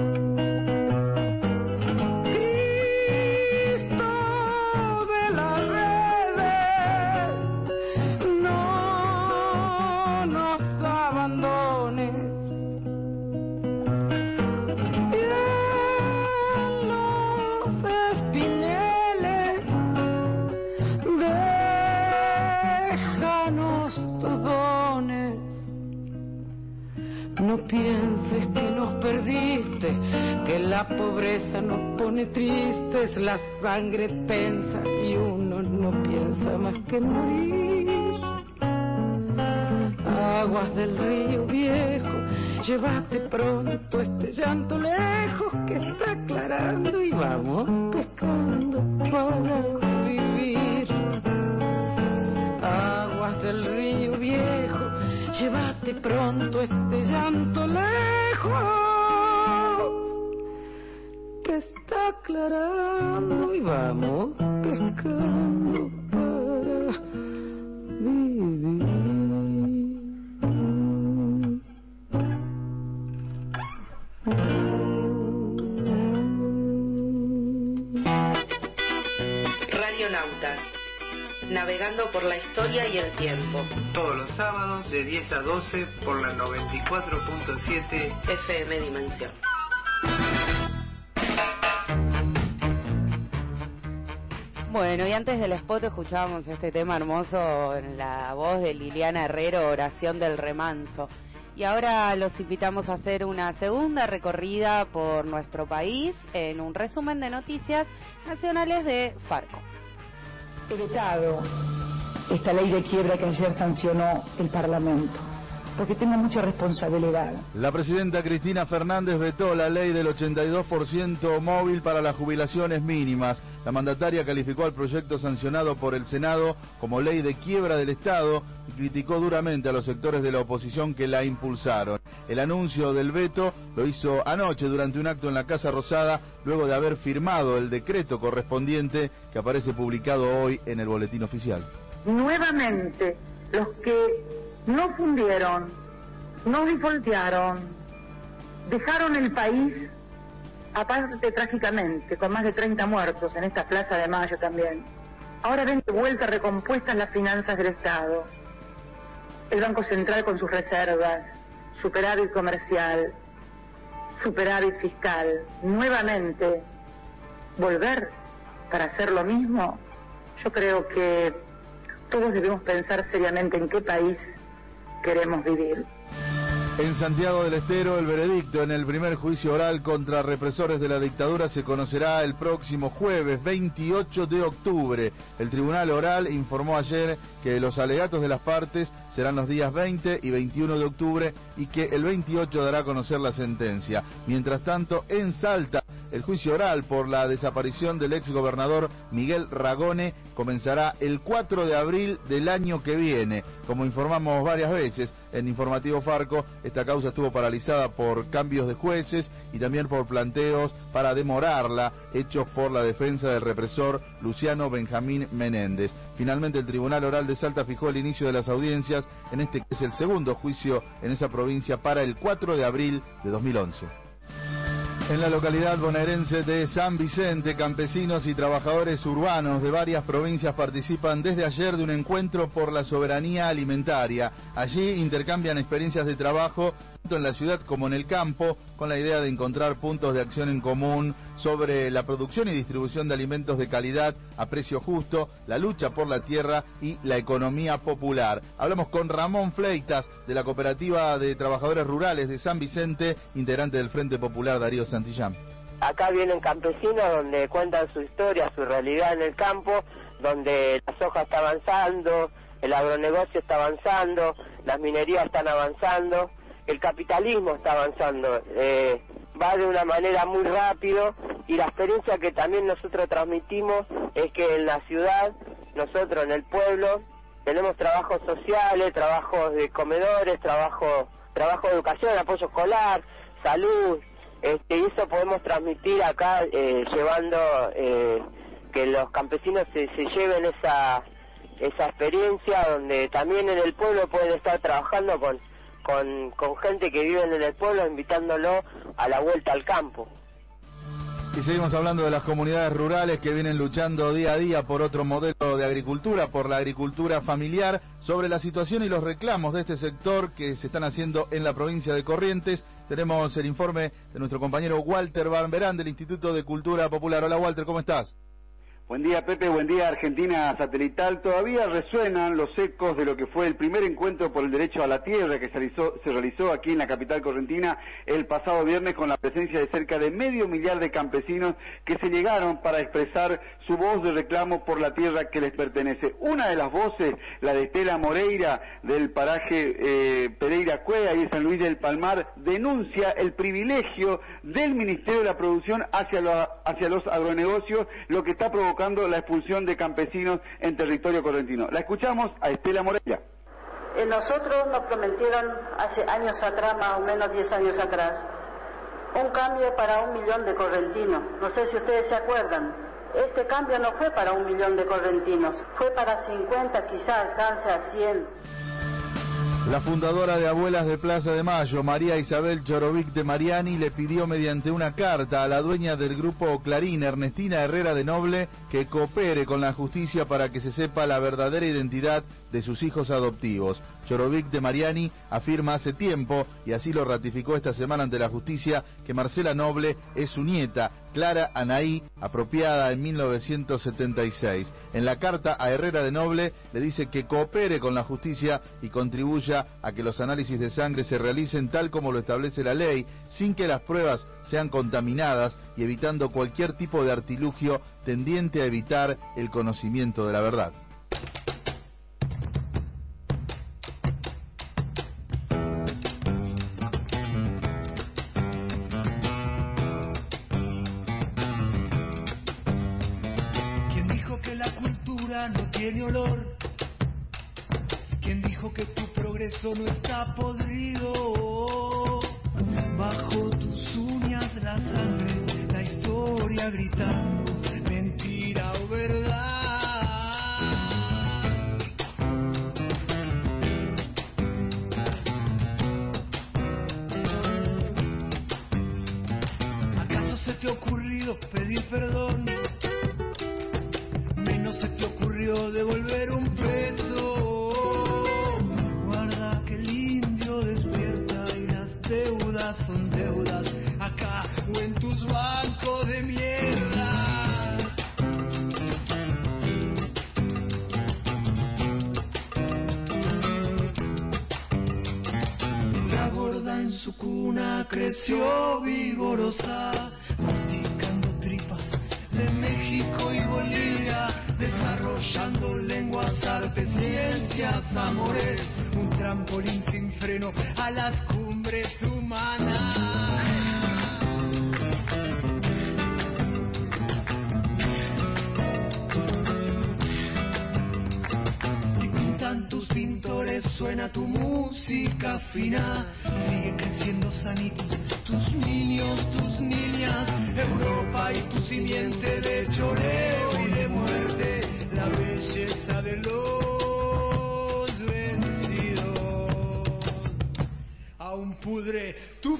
Speaker 10: Cristo de las redes, no nos abandones. No pienses que nos perdiste, que la pobreza nos pone tristes, la sangre tensa y uno no piensa más que morir. Aguas del río viejo, llévate pronto este llanto lejos que está aclarando y vamos pescando para vivir. Aguas del río viejo, llévate pronto este llanto lejos que está aclarando y vamos pescando para vivir.
Speaker 4: Radionautas, navegando por la historia y el tiempo.
Speaker 17: Todos los sábados de diez a doce por la noventa y cuatro punto siete
Speaker 4: F M Dimensión. Bueno, y antes del spot escuchábamos este tema hermoso en la voz de Liliana Herrero, Oración del Remanso. Y ahora los invitamos a hacer una segunda recorrida por nuestro país en un resumen de noticias nacionales de Farco.
Speaker 18: He vetado esta ley de quiebra que ayer sancionó el Parlamento, porque tengo mucha responsabilidad.
Speaker 9: La presidenta Cristina Fernández vetó la ley del ochenta y dos por ciento móvil para las jubilaciones mínimas. La mandataria calificó al proyecto sancionado por el Senado como ley de quiebra del Estado y criticó duramente a los sectores de la oposición que la impulsaron. El anuncio del veto lo hizo anoche durante un acto en la Casa Rosada, luego de haber firmado el decreto correspondiente que aparece publicado hoy en el Boletín Oficial.
Speaker 28: Nuevamente, los que no fundieron, no defaultearon, dejaron el país, aparte trágicamente, con más de treinta muertos en esta Plaza de Mayo también. Ahora ven de vuelta recompuestas las finanzas del Estado. El Banco Central con sus reservas, superávit comercial, superávit fiscal. Nuevamente, volver para hacer lo mismo, yo creo que todos debemos pensar seriamente en qué país queremos vivir.
Speaker 9: En Santiago del Estero, el veredicto en el primer juicio oral contra represores de la dictadura se conocerá el próximo jueves veintiocho de octubre. El tribunal oral informó ayer que los alegatos de las partes serán los días veinte y veintiuno de octubre y que el veintiocho dará a conocer la sentencia. Mientras tanto, en Salta, el juicio oral por la desaparición del ex gobernador Miguel Ragone comenzará el cuatro de abril del año que viene. Como informamos varias veces en Informativo Farco, esta causa estuvo paralizada por cambios de jueces y también por planteos para demorarla, hechos por la defensa del represor Luciano Benjamín Menéndez. Finalmente, el Tribunal Oral de Salta fijó el inicio de las audiencias en este que es el segundo juicio en esa provincia para el cuatro de abril de dos mil once. En la localidad bonaerense de San Vicente, campesinos y trabajadores urbanos de varias provincias participan desde ayer de un encuentro por la soberanía alimentaria. Allí intercambian experiencias de trabajo en la ciudad como en el campo, con la idea de encontrar puntos de acción en común sobre la producción y distribución de alimentos de calidad a precio justo, la lucha por la tierra y la economía popular. Hablamos con Ramón Fleitas, de la Cooperativa de Trabajadores Rurales de San Vicente, integrante del Frente Popular Darío Santillán.
Speaker 12: Acá vienen campesinos donde cuentan su historia, su realidad en el campo, donde la soja está avanzando, el agronegocio está avanzando, las minerías están avanzando, el capitalismo está avanzando, eh, va de una manera muy rápido, y la experiencia que también nosotros transmitimos es que en la ciudad, nosotros en el pueblo, tenemos trabajos sociales, trabajos de comedores, trabajo, trabajo de educación, apoyo escolar, salud, este, y eso podemos transmitir acá eh, llevando eh, que los campesinos se, se lleven esa, esa experiencia, donde también en el pueblo pueden estar trabajando con Con, con gente que vive en el pueblo, invitándolo a la vuelta al campo.
Speaker 9: Y seguimos hablando de las comunidades rurales que vienen luchando día a día por otro modelo de agricultura, por la agricultura familiar, sobre la situación y los reclamos de este sector que se están haciendo en la provincia de Corrientes. Tenemos el informe de nuestro compañero Walter Barberán del Instituto de Cultura Popular. Hola Walter, ¿cómo estás?
Speaker 19: Buen día Pepe, buen día Argentina Satelital. Todavía resuenan los ecos de lo que fue el primer encuentro por el derecho a la tierra que se realizó, se realizó aquí en la capital correntina el pasado viernes, con la presencia de cerca de medio millar de campesinos que se llegaron para expresar su voz de reclamo por la tierra que les pertenece. Una de las voces, la de Estela Moreira, del paraje eh, Pereira Cuea y de San Luis del Palmar, denuncia el privilegio del Ministerio de la Producción hacia, lo, hacia los agronegocios, lo que está provocando la expulsión de campesinos en territorio correntino. La escuchamos a Estela Moreira.
Speaker 20: Eh, nosotros nos prometieron hace años atrás, más o menos diez años atrás, un cambio para un millón de correntinos. No sé si ustedes se acuerdan. Este cambio no fue para un millón de correntinos, fue para cincuenta, quizás alcance a cien.
Speaker 9: La fundadora de Abuelas de Plaza de Mayo, María Isabel Chorovic de Mariani, le pidió mediante una carta a la dueña del grupo Clarín, Ernestina Herrera de Noble, que coopere con la justicia para que se sepa la verdadera identidad de sus hijos adoptivos. Chorovic de Mariani afirma hace tiempo, y así lo ratificó esta semana ante la justicia, que Marcela Noble es su nieta, Clara Anaí, apropiada en mil novecientos setenta y seis. En la carta a Herrera de Noble le dice que coopere con la justicia y contribuya a que los análisis de sangre se realicen tal como lo establece la ley, sin que las pruebas sean contaminadas y evitando cualquier tipo de artilugio tendiente a evitar el conocimiento de la verdad.
Speaker 22: No tiene olor. ¿Quién dijo que tu progreso no está podrido? Bajo tus uñas la sangre, la historia gritando, mentira o verdad. ¿Acaso se te ha ocurrido pedir perdón? Menos se te ocurrió devolver un peso. Guarda que el indio despierta y las deudas son deudas, acá o en tus bancos de mierda. La gorda en su cuna creció vigorosa, masticando tripas de México y Bolivia, desarrollando lenguas, artes, ciencias, amores, un trampolín sin freno a las cumbres humanas. Y pintan tus pintores, suena tu música fina, siguen creciendo sanitos tus niños, tus niñas, Europa y tu simiente de choreo y de muerte, la belleza de los vencidos, aún pudre tu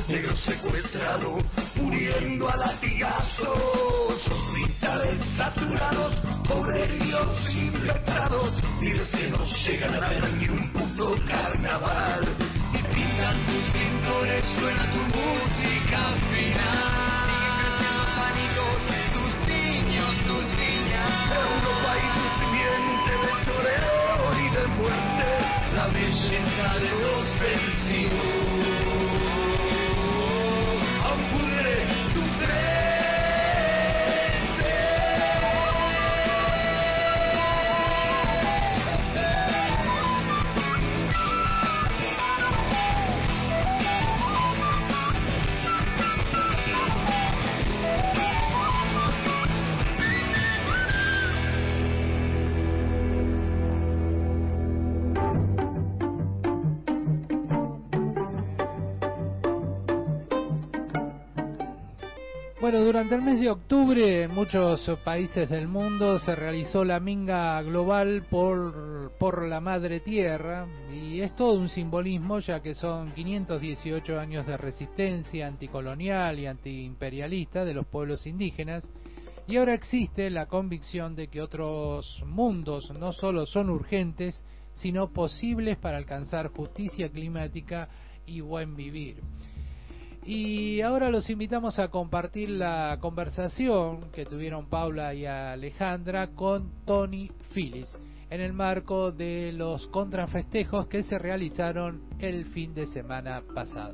Speaker 22: negro secuestrado, muriendo a latigazos, hospitales saturados, obreros infectados, pibes que no llegan a ver ni un puto carnaval, y pintan tus pintores, suena tu música final. Tus niños, tus niñas, Europa y tu simiente de choreo y de muerte, la belleza de los vencidos. Ampurre tu
Speaker 5: Bueno, durante el mes de octubre en muchos países del mundo se realizó la minga global por, por la Madre Tierra, y es todo un simbolismo, ya que son quinientos dieciocho años de resistencia anticolonial y antiimperialista de los pueblos indígenas, y ahora existe la convicción de que otros mundos no solo son urgentes, sino posibles para alcanzar justicia climática y buen vivir. Y ahora los invitamos a compartir la conversación que tuvieron Paula y Alejandra con Tony Phillips en el marco de los contrafestejos que se realizaron el fin de semana pasado.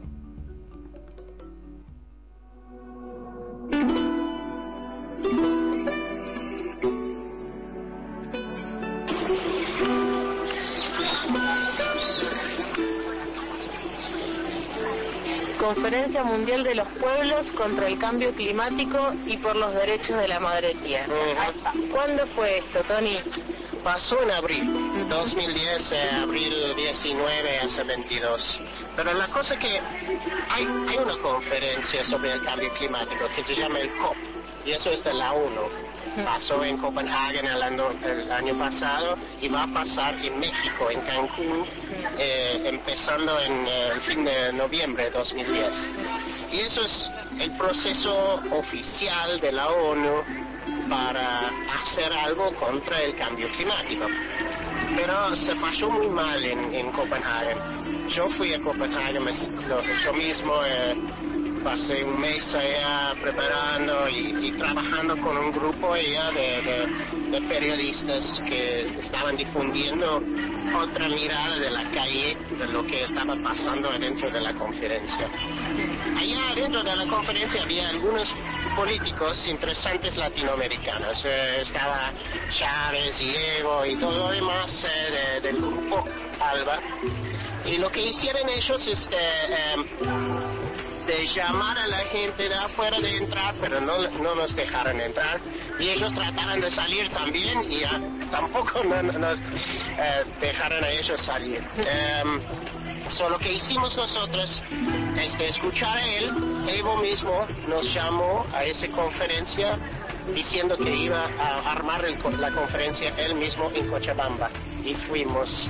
Speaker 1: Conferencia Mundial de los Pueblos contra el Cambio Climático y por los Derechos de la Madre Tierra. Uh-huh. ¿Cuándo fue esto, Tony?
Speaker 8: Pasó en abril, dos mil diez, eh, abril diecinueve, hace veintidós. Pero la cosa que hay, hay una conferencia sobre el cambio climático que se llama el COP, y eso es de la ONU. Pasó en Copenhague el año, el año pasado y va a pasar en México, en Cancún, eh, empezando en eh, el fin de noviembre de dos mil diez. Y eso es el proceso oficial de la ONU para hacer algo contra el cambio climático. Pero se pasó muy mal en, en Copenhague. Yo fui a Copenhague, me, yo mismo eh, pasé un mes allá preparando y, y trabajando con un grupo allá de, de, de periodistas que estaban difundiendo otra mirada de la calle de lo que estaba pasando adentro de la conferencia. Allá adentro de la conferencia había algunos políticos interesantes latinoamericanos. Eh, estaba Chávez y Evo y todo lo demás eh, de, del grupo ALBA. Y lo que hicieron ellos es de, eh, de llamar a la gente de afuera de entrar, pero no, no nos dejaron entrar. Y ellos trataron de salir también y ya, tampoco no, no, nos eh, dejaron a ellos salir. Eh, so, lo que hicimos nosotros es de escuchar a él. Evo mismo nos llamó a esa conferencia diciendo que iba a armar el, la conferencia él mismo en Cochabamba. Y fuimos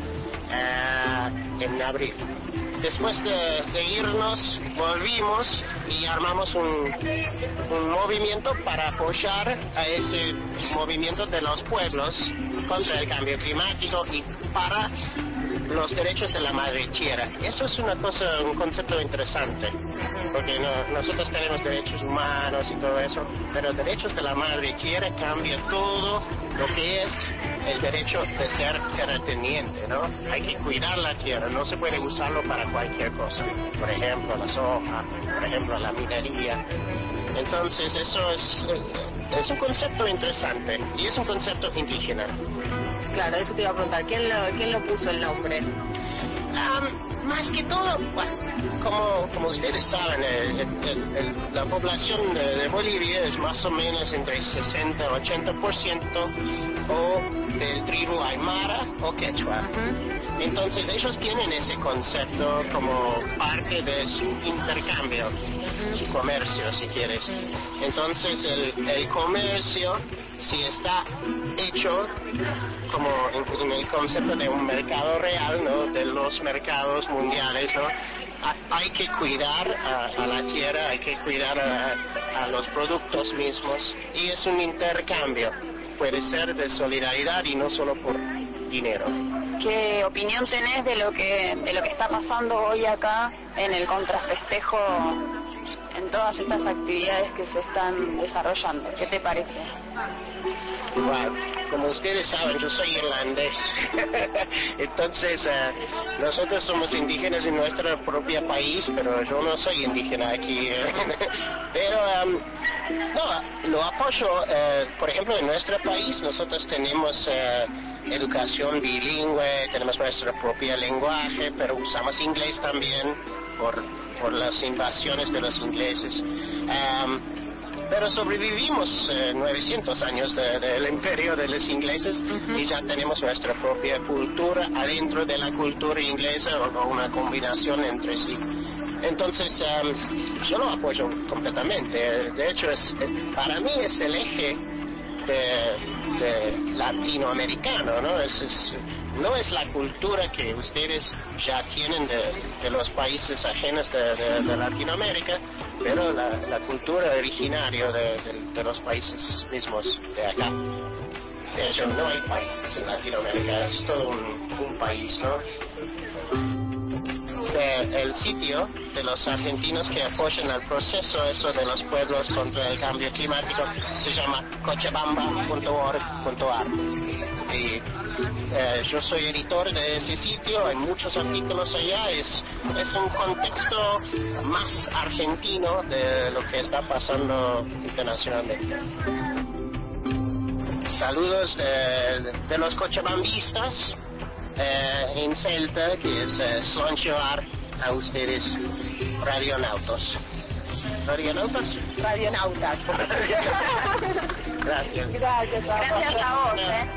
Speaker 8: Uh, en abril. Después de, de irnos, volvimos y armamos un, un movimiento para apoyar a ese movimiento de los pueblos contra el cambio climático y para los derechos de la madre tierra. Eso es una cosa, un concepto interesante, porque no, nosotros tenemos derechos humanos y todo eso, pero derechos de la madre tierra cambia todo lo que es el derecho de ser terrateniente, ¿no? Hay que cuidar la tierra, no se puede usarlo para cualquier cosa. Por ejemplo, la soja, por ejemplo, la minería. Entonces, eso es, es un concepto interesante y es un concepto indígena.
Speaker 1: Claro, eso te iba a preguntar, ¿quién lo, quién lo puso el nombre?
Speaker 8: Um, más que todo, bueno, como, como ustedes saben, el, el, el, la población de, de Bolivia es más o menos entre sesenta y ochenta por ciento o del tribu Aymara o Quechua. Uh-huh. Entonces ellos tienen ese concepto como parte de su intercambio, uh-huh. su comercio, si quieres. Entonces el, el comercio, si está hecho como en, en el concepto de un mercado real, ¿no? De los mercados mundiales, ¿no? hay que cuidar a, a la tierra, hay que cuidar a, a los productos mismos, y es un intercambio, puede ser de solidaridad y no solo por dinero.
Speaker 3: ¿Qué opinión tenés de lo que de lo que está pasando hoy acá en el contrafestejo, en todas estas actividades que se están desarrollando? ¿Qué te parece?
Speaker 8: Bueno, como ustedes saben, yo soy irlandés. Entonces, uh, nosotros somos indígenas en nuestro propio país, pero yo no soy indígena aquí. Pero, um, no, lo apoyo. Uh, por ejemplo, en nuestro país nosotros tenemos uh, educación bilingüe, tenemos nuestro propio lenguaje, pero usamos inglés también por, por las invasiones de los ingleses. Um, Pero sobrevivimos eh, novecientos años del de, de imperio de los ingleses, uh-huh. y ya tenemos nuestra propia cultura adentro de la cultura inglesa, o, o una combinación entre sí. Entonces, um, yo lo apoyo completamente. De hecho, es, para mí es el eje de, de latinoamericano, ¿no? Es, es, no es la cultura que ustedes ya tienen de, de los países ajenos de, de, de Latinoamérica, pero la, la cultura originaria de, de, de los países mismos de acá. De hecho, no hay países en Latinoamérica, es todo un, un país, ¿no? O sea, el sitio de los argentinos que apoyan el proceso eso de los pueblos contra el cambio climático se llama cochabamba punto org punto ar. Y eh, yo soy editor de ese sitio, hay muchos artículos allá, es, es un contexto más argentino de lo que está pasando internacionalmente. Saludos de, de los cochabambistas eh, en Celta, que es eh, Slonchevar, a ustedes, radionautas. ¿Radionautas?
Speaker 3: Radionautas.
Speaker 8: Gracias.
Speaker 3: Gracias a, Gracias a vos, ¿eh?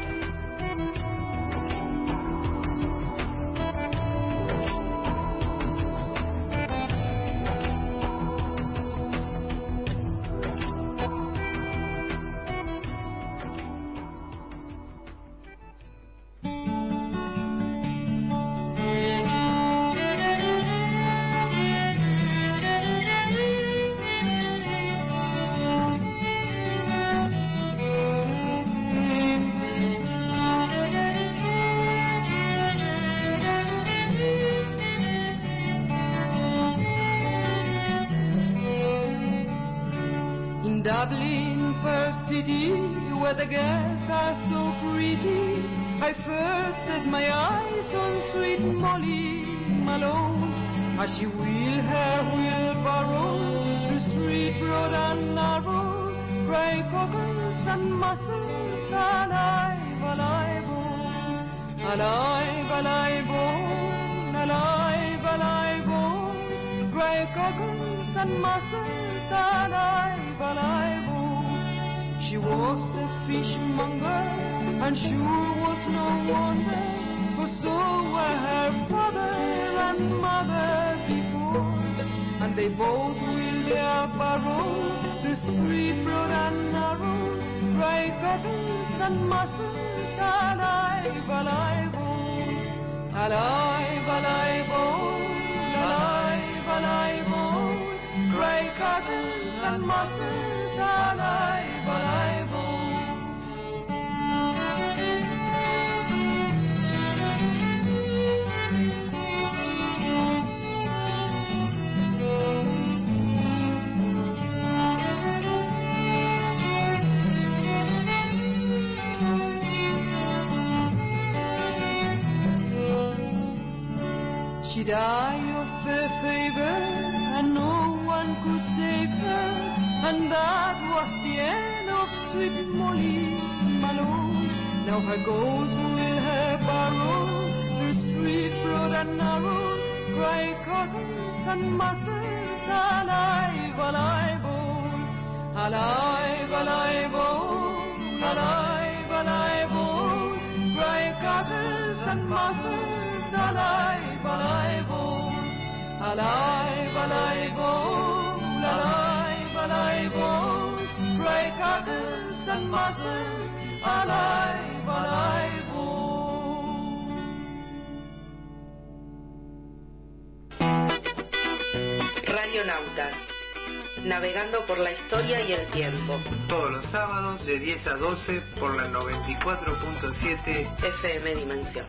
Speaker 10: Dublin, first city, where the girls are so pretty, I first set my eyes on sweet Molly Malone, as she wheeled her wheelbarrow through street, road and narrow, grey cockles and mussels, alive, alive, oh, alive, alive, oh, alive, alive, oh, grey cockles and mussels, alive, alive, oh. She was a fishmonger, and sure was no wonder, for so were her father and mother before, and they both wheeled their barrow, the street broad and narrow, grey cockles and mussels, alive, alive, oh, alive, alive, oh, alive, alive, oh, grey cockles and mussels, alive, alive, oh. She died of the fever, and no one could save her, and that was the end of sweet Molly Malone. Now her ghost will her barrow, the street broad and narrow, grey cockles and mussels, alive, alive, oh, alive, alive, oh, alive, alive, oh, grey cockles and mussels, alive, alive, oh, alive, alive, oh, alive, alive, oh, grey cockles and mussels, alive, alive, oh.
Speaker 4: Navegando por la historia y el tiempo.
Speaker 17: Todos los sábados de diez a doce por la noventa y cuatro punto siete
Speaker 4: F M Dimensión.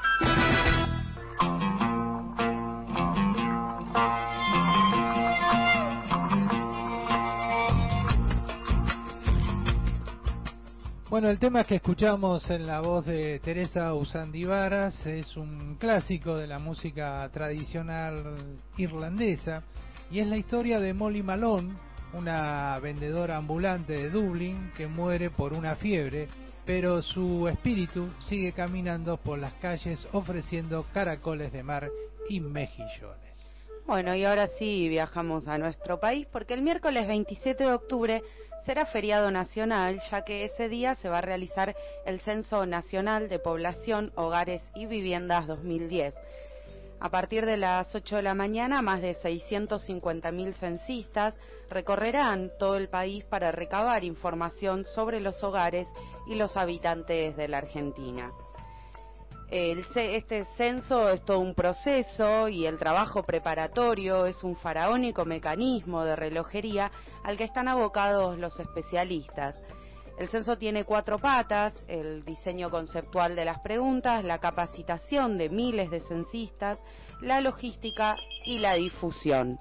Speaker 5: Bueno, el tema que escuchamos en la voz de Teresa Usandivaras es un clásico de la música tradicional irlandesa y es la historia de Molly Malone, una vendedora ambulante de Dublín que muere por una fiebre, pero su espíritu sigue caminando por las calles ofreciendo caracoles de mar y mejillones.
Speaker 4: Bueno, y ahora sí viajamos a nuestro país porque el miércoles veintisiete de octubre será feriado nacional, ya que ese día se va a realizar el Censo Nacional de Población, Hogares y Viviendas dos mil diez. A partir de las ocho de la mañana, más de seiscientos cincuenta mil censistas recorrerán todo el país para recabar información sobre los hogares y los habitantes de la Argentina. El, este censo es todo un proceso y el trabajo preparatorio es un faraónico mecanismo de relojería al que están abocados los especialistas. El censo tiene cuatro patas: el diseño conceptual de las preguntas, la capacitación de miles de censistas, la logística y la difusión.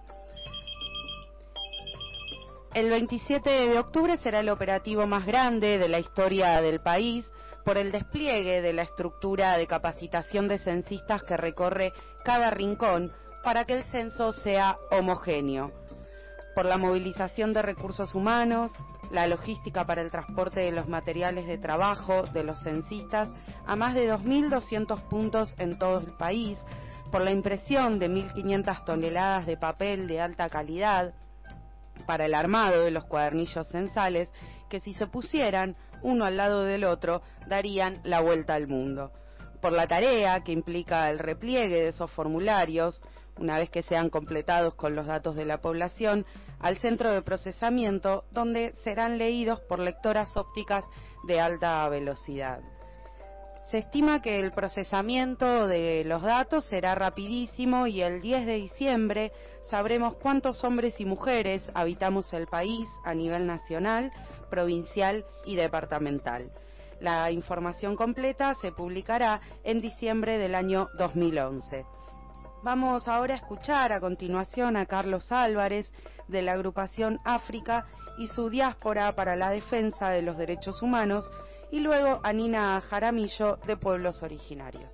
Speaker 4: El veintisiete de octubre será el operativo más grande de la historia del país, por el despliegue de la estructura de capacitación de censistas que recorre cada rincón para que el censo sea homogéneo, por la movilización de recursos humanos, la logística para el transporte de los materiales de trabajo de los censistas a más de dos mil doscientos puntos en todo el país, por la impresión de mil quinientas toneladas de papel de alta calidad, para el armado de los cuadernillos censales, que si se pusieran uno al lado del otro, darían la vuelta al mundo. Por la tarea que implica el repliegue de esos formularios, una vez que sean completados con los datos de la población, al centro de procesamiento, donde serán leídos por lectoras ópticas de alta velocidad. Se estima que el procesamiento de los datos será rapidísimo y el diez de diciembre sabremos cuántos hombres y mujeres habitamos el país a nivel nacional, provincial y departamental. La información completa se publicará en diciembre del año dos mil once. Vamos ahora a escuchar a continuación a Carlos Álvarez de la agrupación África y su diáspora para la defensa de los derechos humanos, y luego a Nina Jaramillo de Pueblos Originarios.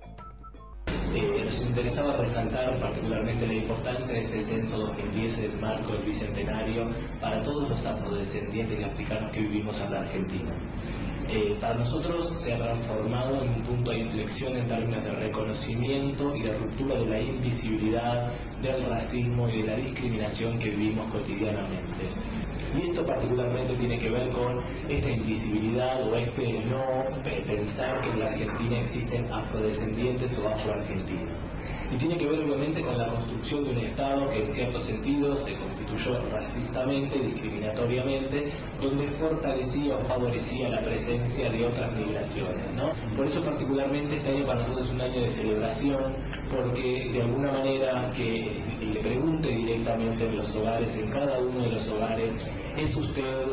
Speaker 11: Eh, nos interesaba resaltar particularmente la importancia de este censo dos mil diez en el marco del Bicentenario para todos los afrodescendientes y africanos que vivimos en la Argentina. Eh, para nosotros se ha transformado en un punto de inflexión en términos de reconocimiento y de ruptura de la invisibilidad, del racismo y de la discriminación que vivimos cotidianamente. Y esto particularmente tiene que ver con esta invisibilidad o este no pensar que en la Argentina existen afrodescendientes o afroargentinos. Y tiene que ver obviamente con la construcción de un Estado que en cierto sentido se constituyó racistamente, discriminatoriamente, donde fortalecía o favorecía la presencia de otras migraciones, ¿no? Por eso particularmente este año para nosotros es un año de celebración, porque de alguna manera que le pregunte directamente en los hogares, en cada uno de los hogares, ¿es usted,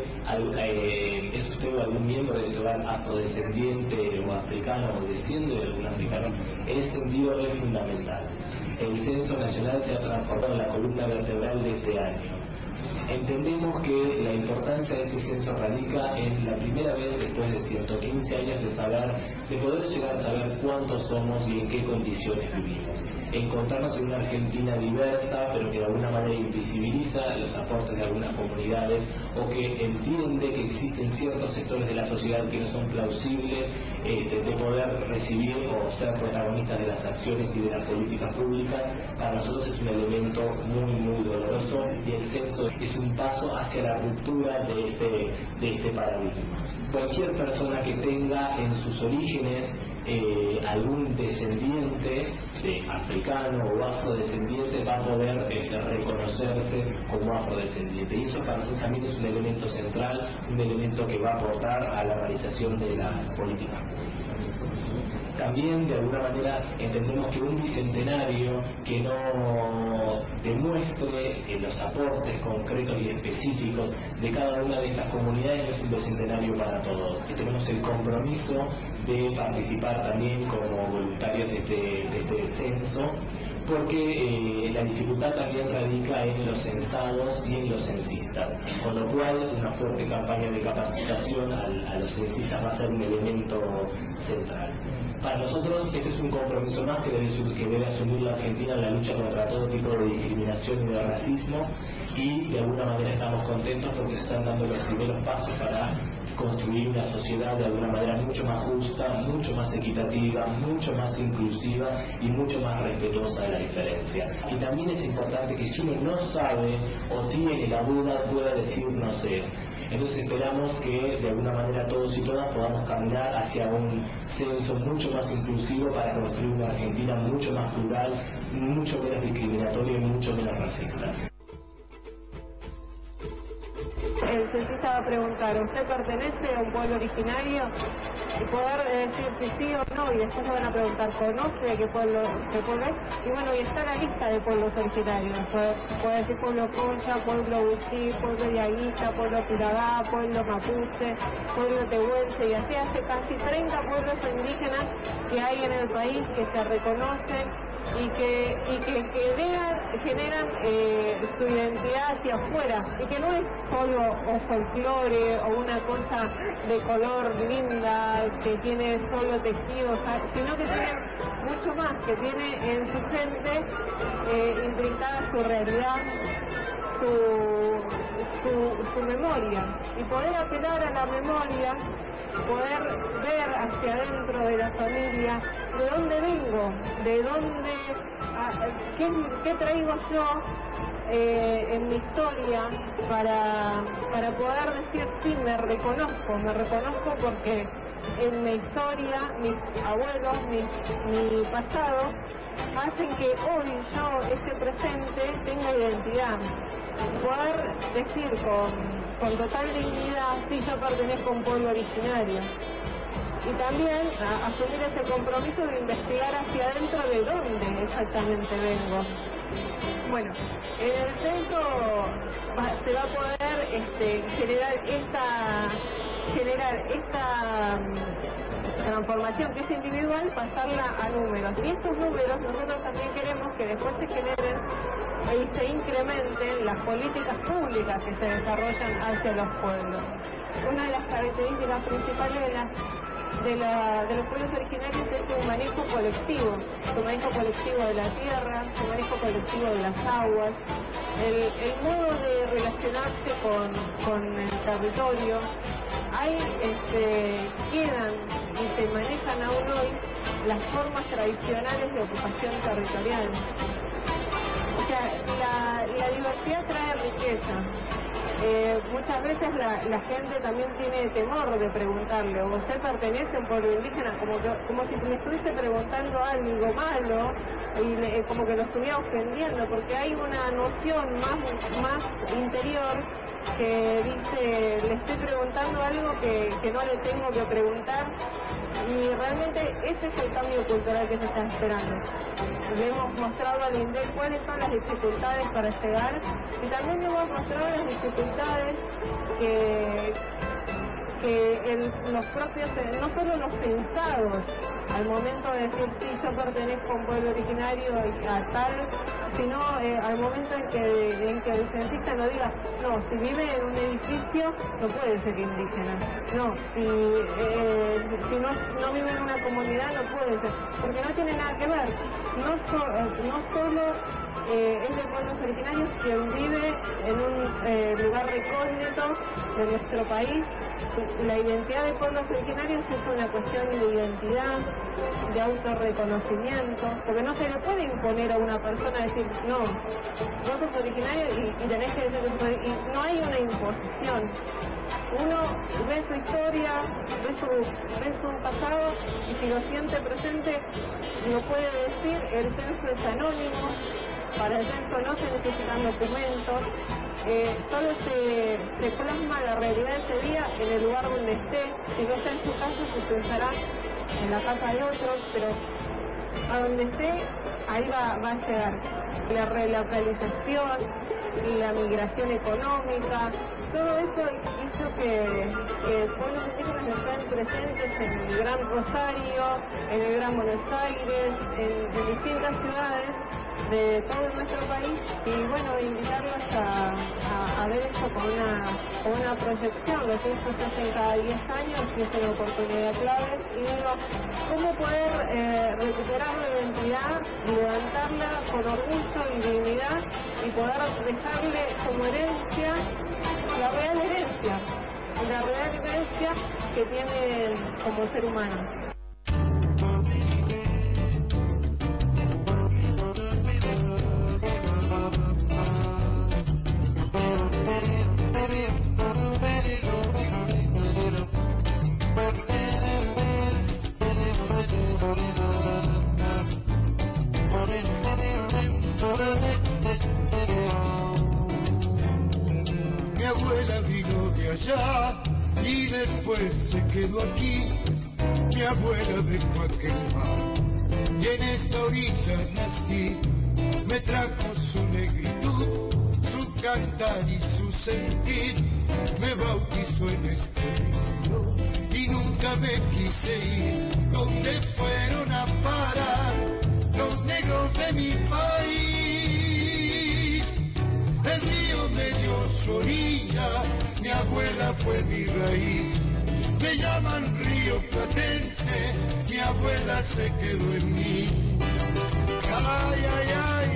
Speaker 11: eh, ¿es usted algún miembro de este hogar afrodescendiente o africano o desciende de algún africano? En ese sentido es fundamental. El Censo Nacional se ha transformado en la columna vertebral de este año. Entendemos que la importancia de este censo radica en la primera vez después de ciento quince años de saber, de poder llegar a saber cuántos somos y en qué condiciones vivimos. Encontrarnos en una Argentina diversa, pero que de alguna manera invisibiliza los aportes de algunas comunidades o que entiende que existen ciertos sectores de la sociedad que no son plausibles eh, de poder recibir o ser protagonistas de las acciones y de las políticas públicas. Para nosotros es un elemento muy, muy doloroso y el censo es un paso hacia la ruptura de este, de este paradigma. Cualquier persona que tenga en sus orígenes eh, algún descendiente de africano o afrodescendiente va a poder este, reconocerse como afrodescendiente, y eso para nosotros también es un elemento central, un elemento que va a aportar a la realización de las políticas públicas. También, de alguna manera, entendemos que un bicentenario que no demuestre eh, los aportes concretos y específicos de cada una de estas comunidades no es un bicentenario para todos. Y tenemos el compromiso de participar también como voluntarios de este, de este censo, porque eh, la dificultad también radica en los censados y en los censistas, con lo cual una fuerte campaña de capacitación al, a los censistas va a ser un elemento central. Para nosotros este es un compromiso más que debe, que debe asumir la Argentina en la lucha contra todo tipo de discriminación y de racismo, y de alguna manera estamos contentos porque se están dando los primeros pasos para construir una sociedad de alguna manera mucho más justa, mucho más equitativa, mucho más inclusiva y mucho más respetuosa de la diferencia. Y también es importante que si uno no sabe o tiene la duda pueda decir no sé. Entonces esperamos que de alguna manera todos y todas podamos caminar hacia un censo mucho más inclusivo para construir una Argentina mucho más plural, mucho menos discriminatoria y mucho menos racista.
Speaker 6: El censista va a preguntar, ¿usted pertenece a un pueblo originario? Y poder decir si sí o no, y después le van a preguntar, ¿conoce qué pueblo, qué pueblo es? Y bueno, y está la lista de pueblos originarios. Puede, puede decir pueblo Concha, pueblo Wichí, pueblo Diaguita, pueblo Piragá, pueblo Mapuche, pueblo Tehuelche, y así hace casi treinta pueblos indígenas que hay en el país que se reconocen y que, y que generan, generan eh, su identidad hacia afuera, y que no es solo o folclore o una cosa de color linda que tiene solo tejidos, sino que tiene mucho más, que tiene en su gente eh, intrincada su realidad, su, su, su memoria, y poder apelar a la memoria, poder ver hacia adentro de la familia de dónde vengo, de dónde, a, qué, qué traigo yo eh, en mi historia para, para poder decir sí, me reconozco, me reconozco porque en mi historia, mis abuelos, mi, mi pasado, hacen que hoy yo, este presente, tenga identidad. Poder decir con, con total dignidad, sí, yo pertenezco a un pueblo originario. Y también a, asumir ese compromiso de investigar hacia adentro de dónde exactamente vengo. Bueno, en el censo va, se va a poder este, generar esta, generar esta um, transformación que es individual, pasarla a números. Y estos números nosotros también queremos que después se generen y se incrementen las políticas públicas que se desarrollan hacia los pueblos. Una de las características principales de, la, de, la, de los pueblos originarios es su manejo colectivo, su manejo colectivo de la tierra, su manejo colectivo de las aguas, el, el modo de relacionarse con, con el territorio. Hay, este, quedan y se manejan aún hoy las formas tradicionales de ocupación territorial. O sea, la, la diversidad trae riqueza. Eh, muchas veces la, la gente también tiene temor de preguntarle, ¿o usted pertenece a un pueblo indígena? Como, que, como si me estuviese preguntando algo malo y le, como que lo estuviera ofendiendo, porque hay una noción más, más interior que dice, le estoy preguntando algo que, que no le tengo que preguntar, y realmente ese es el cambio cultural que se está esperando. Le hemos mostrado al INDEC cuáles son las dificultades para llegar, y también le hemos mostrado las dificultades que, que el, los propios, no solo los censados, al momento de decir sí, yo pertenezco a un pueblo originario a tal, sino eh, al momento en que, en que el censista no diga, no, si vive en un edificio no puede ser indígena, no, si, eh, si no, no vive en una comunidad no puede ser, porque no tiene nada que ver, no, so, no solo eh, es de pueblos originarios quien vive en un eh, lugar recóndito de nuestro país. La identidad de pueblos originarios es una cuestión de identidad, de autorreconocimiento, porque no se le puede imponer a una persona decir, no, vos sos originario y, y tenés que decir que y no hay una imposición. Uno ve su historia, ve su, ve su pasado, y si lo siente presente, lo puede decir. El censo es anónimo, para el censo no se necesitan documentos, eh, solo se, se plasma la realidad de ese día en el lugar donde esté. Si no está en su casa, se censará en la casa de otros, pero a donde esté, ahí va, va a llegar la relocalización, la migración económica, todo eso hizo que, que pueblos indígenas estén presentes en el Gran Rosario, en el Gran Buenos Aires, en, en distintas ciudades de todo nuestro país, y bueno, invitarlos a, a, a ver esto con una, con una proyección. Los hechos se hacen cada diez años y es una oportunidad clave, y digo, ¿cómo poder eh, recuperar la identidad y levantarla con orgullo y dignidad y poder dejarle como herencia la real herencia, la real herencia que tiene como ser humano?
Speaker 22: Mi abuela vino de allá y después se quedó aquí. Mi abuela dejó aquel mar y en esta orilla nací. Me trajo su negritud, su cantar y su sentir. Me bautizó en este río y nunca me quise ir. ¿Dónde fueron a parar los negros de mi país? El río me dio su orilla, mi abuela fue mi raíz. Me llaman río platense, mi abuela se quedó en mí. Ay, ay, ay.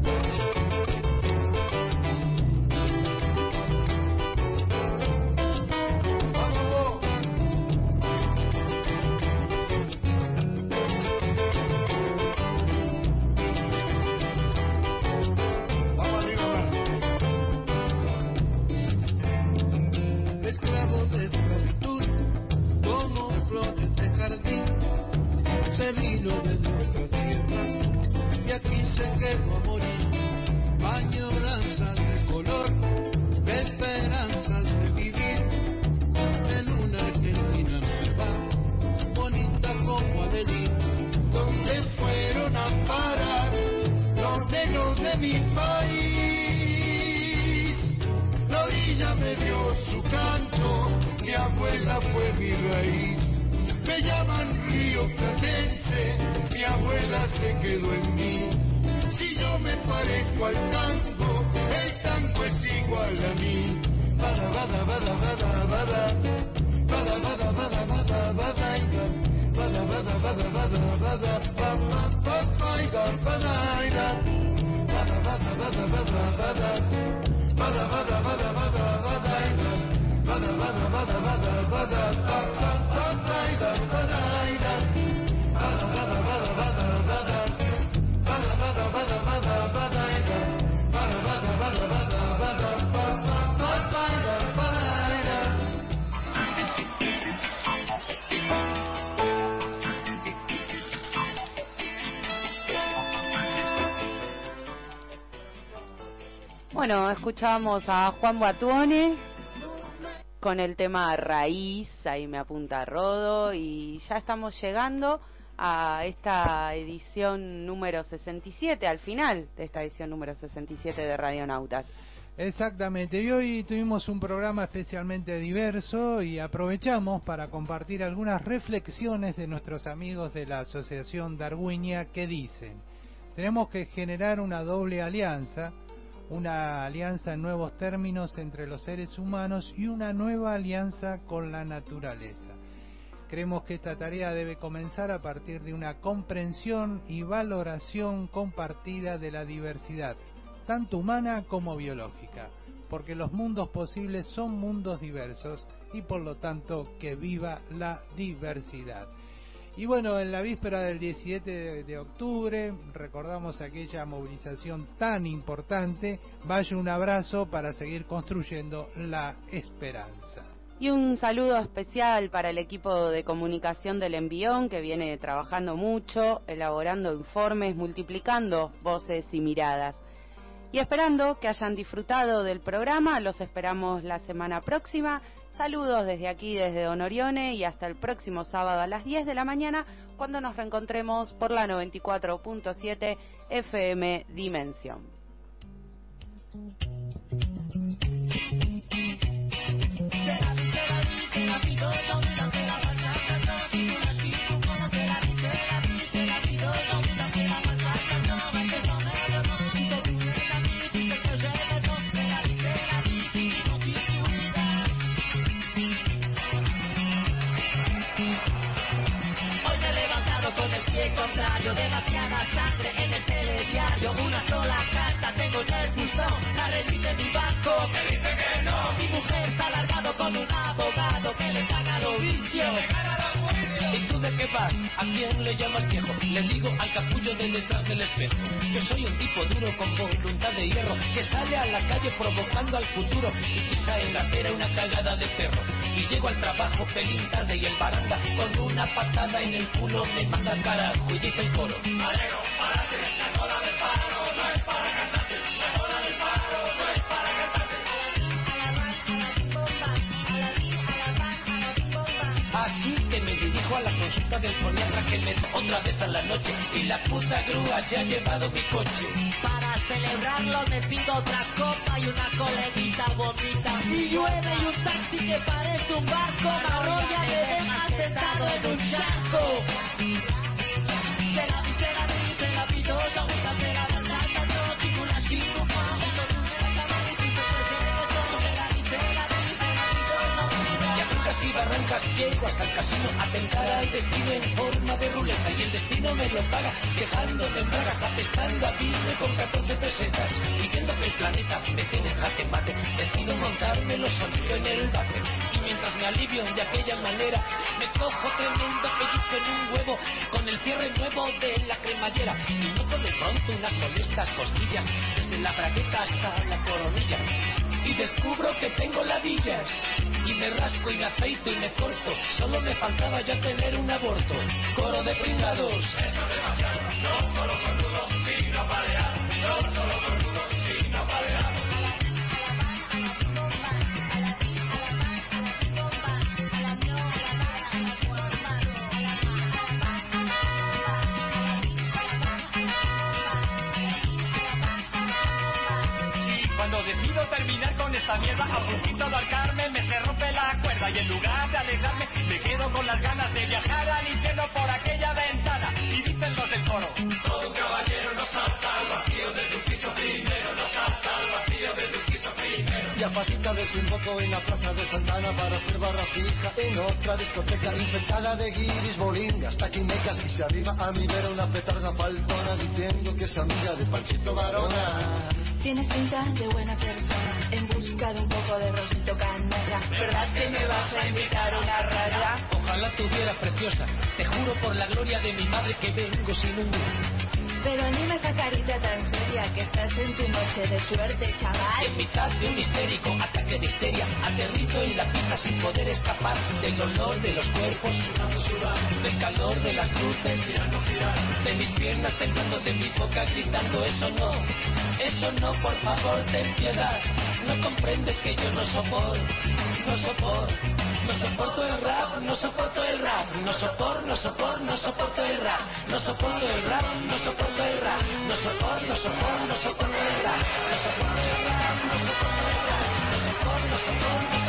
Speaker 22: Se vino de nuestras tierras y aquí se quedó a morir. Añoranzas de color, de esperanzas de vivir en una Argentina nueva, bonita como Adelir. ¿Dónde fueron a parar los negros de mi país? La orilla me dio su canto, mi abuela fue mi raíz. Me llaman río platense, mi abuela se quedó en mí. Si yo me parezco al tango, el tango es igual a mí. Bada, bada, bada, bada, bada. Bada, bada, bada, bada, bada. Bada, bada, bada, bada, bada. Bada, bada, bada, bada, bada, bada, bada. Bada, bada, bada, bada, bada. Bada, bada, bada, bada, bada.
Speaker 4: Bueno, escuchábamos a Juan Batuone con el tema Raíz, ahí me apunta Rodo, y ya estamos llegando a esta edición número sesenta y siete, al final de esta edición número sesenta y siete de Radionautas.
Speaker 5: Exactamente, y hoy tuvimos un programa especialmente diverso y aprovechamos para compartir algunas reflexiones de nuestros amigos de la Asociación Darwinia que dicen: tenemos que generar una doble alianza, una alianza en nuevos términos entre los seres humanos y una nueva alianza con la naturaleza. Creemos que esta tarea debe comenzar a partir de una comprensión y valoración compartida de la diversidad, tanto humana como biológica, porque los mundos posibles son mundos diversos y por lo tanto que viva la diversidad. Y bueno, en la víspera del diecisiete de octubre recordamos aquella movilización tan importante. Vaya un abrazo para seguir construyendo la esperanza.
Speaker 4: Y un saludo especial para el equipo de comunicación del Envión, que viene trabajando mucho, elaborando informes, multiplicando voces y miradas. Y esperando que hayan disfrutado del programa, los esperamos la semana próxima Saludos desde aquí, desde Don Orione, y hasta el próximo sábado a las diez de la mañana, cuando nos reencontremos por la noventa y cuatro punto siete F M Dimensión.
Speaker 13: Contrario, demasiada sangre en el telediario, una sola carta tengo en el buzón, la remite mi banco, me dice que no, mi mujer está alargado con un abogado que le paga los vicios. ¿Y tú de qué vas? ¿A quién le llamas viejo? Le digo al capullo de detrás del espejo. Yo soy un tipo duro con voluntad de hierro, que sale a la calle provocando al futuro y pisa en la acera una cagada de perro. Y llego al trabajo pelín tarde y en baranda con una patada en el culo me manda carajo y dice el coro: Marero, párate, la cola del paro no es para cantarte, la cola del paro no es para cantarte. Así que me dirijo a la consulta del foniatra que me da otra vez a la noche y la puta grúa se ha llevado mi coche. Para celebrarlo me pido otra copa y una coleguita bonita. Y llueve y un taxi que parece un barco me arrolla, me deja sentado en un charco. Se la vi, se la vi, se la vi, yo no me canté la verdad, no digo una chico, cuando y barrancas llego hasta el casino a tentar al destino en forma de ruleta y el destino me lo paga dejándome en bragas, apestando a vidrio con catorce pesetas y viendo que el planeta me tiene jaque mate decido montármelo solito en el bate y mientras me alivio de aquella manera me cojo tremendo pellizco en un huevo con el cierre nuevo de la cremallera y noto de pronto unas molestas costillas desde la bragueta hasta la coronilla y descubro que tengo ladillas y me rasco y me afeito y me corto, solo me faltaba ya tener un aborto. Coro de pringados, esto es demasiado, no solo cornudos, sino pareados, no solo cornudos, sino pareados. Cuando decido terminar con esta mierda, a puntito de arcarme, me se rompe la cuerda y en lugar de alegrarme, me quedo con las ganas de viajar al infierno por aquella ventana. Y dicen los del coro: todo un caballero no salta al vacío de tu piso primero, no salta al vacío de tu piso primero. Y a patita desemboco en la plaza de Santana para hacer barra fija en otra discoteca infectada de guiris, bolingas, taquimecas y se arriba a mi vera una petarda faltona diciendo que es amiga de Panchito Varona.
Speaker 14: Tienes pinta de buena persona, en busca de un poco de rosito canalla.
Speaker 13: ¿Verdad que me vas a invitar a una raya? Ojalá tuviera preciosa, te juro por la gloria de mi madre que vengo sin un duro.
Speaker 14: Pero anima esa carita tan seria que estás en tu noche de suerte, chaval.
Speaker 13: En mitad de un histérico ataque de histeria, aterrizo en la pista sin poder escapar del olor de los cuerpos sudando, sudando, del calor de las luces girando, girando, de mis piernas temblando, de mi boca gritando: eso no, eso no, por favor, ten piedad. No comprendes que yo no soporto, no soporto, no soporto el rap, no soporto el rap, no soporto, no soporto, no soporto el rap, no soporto el rap, no soporto el rap, no soporto, no soporto, no soporto el rap, no soporto el rap, no soporto el rap, no soporto, no soporto, no soporto.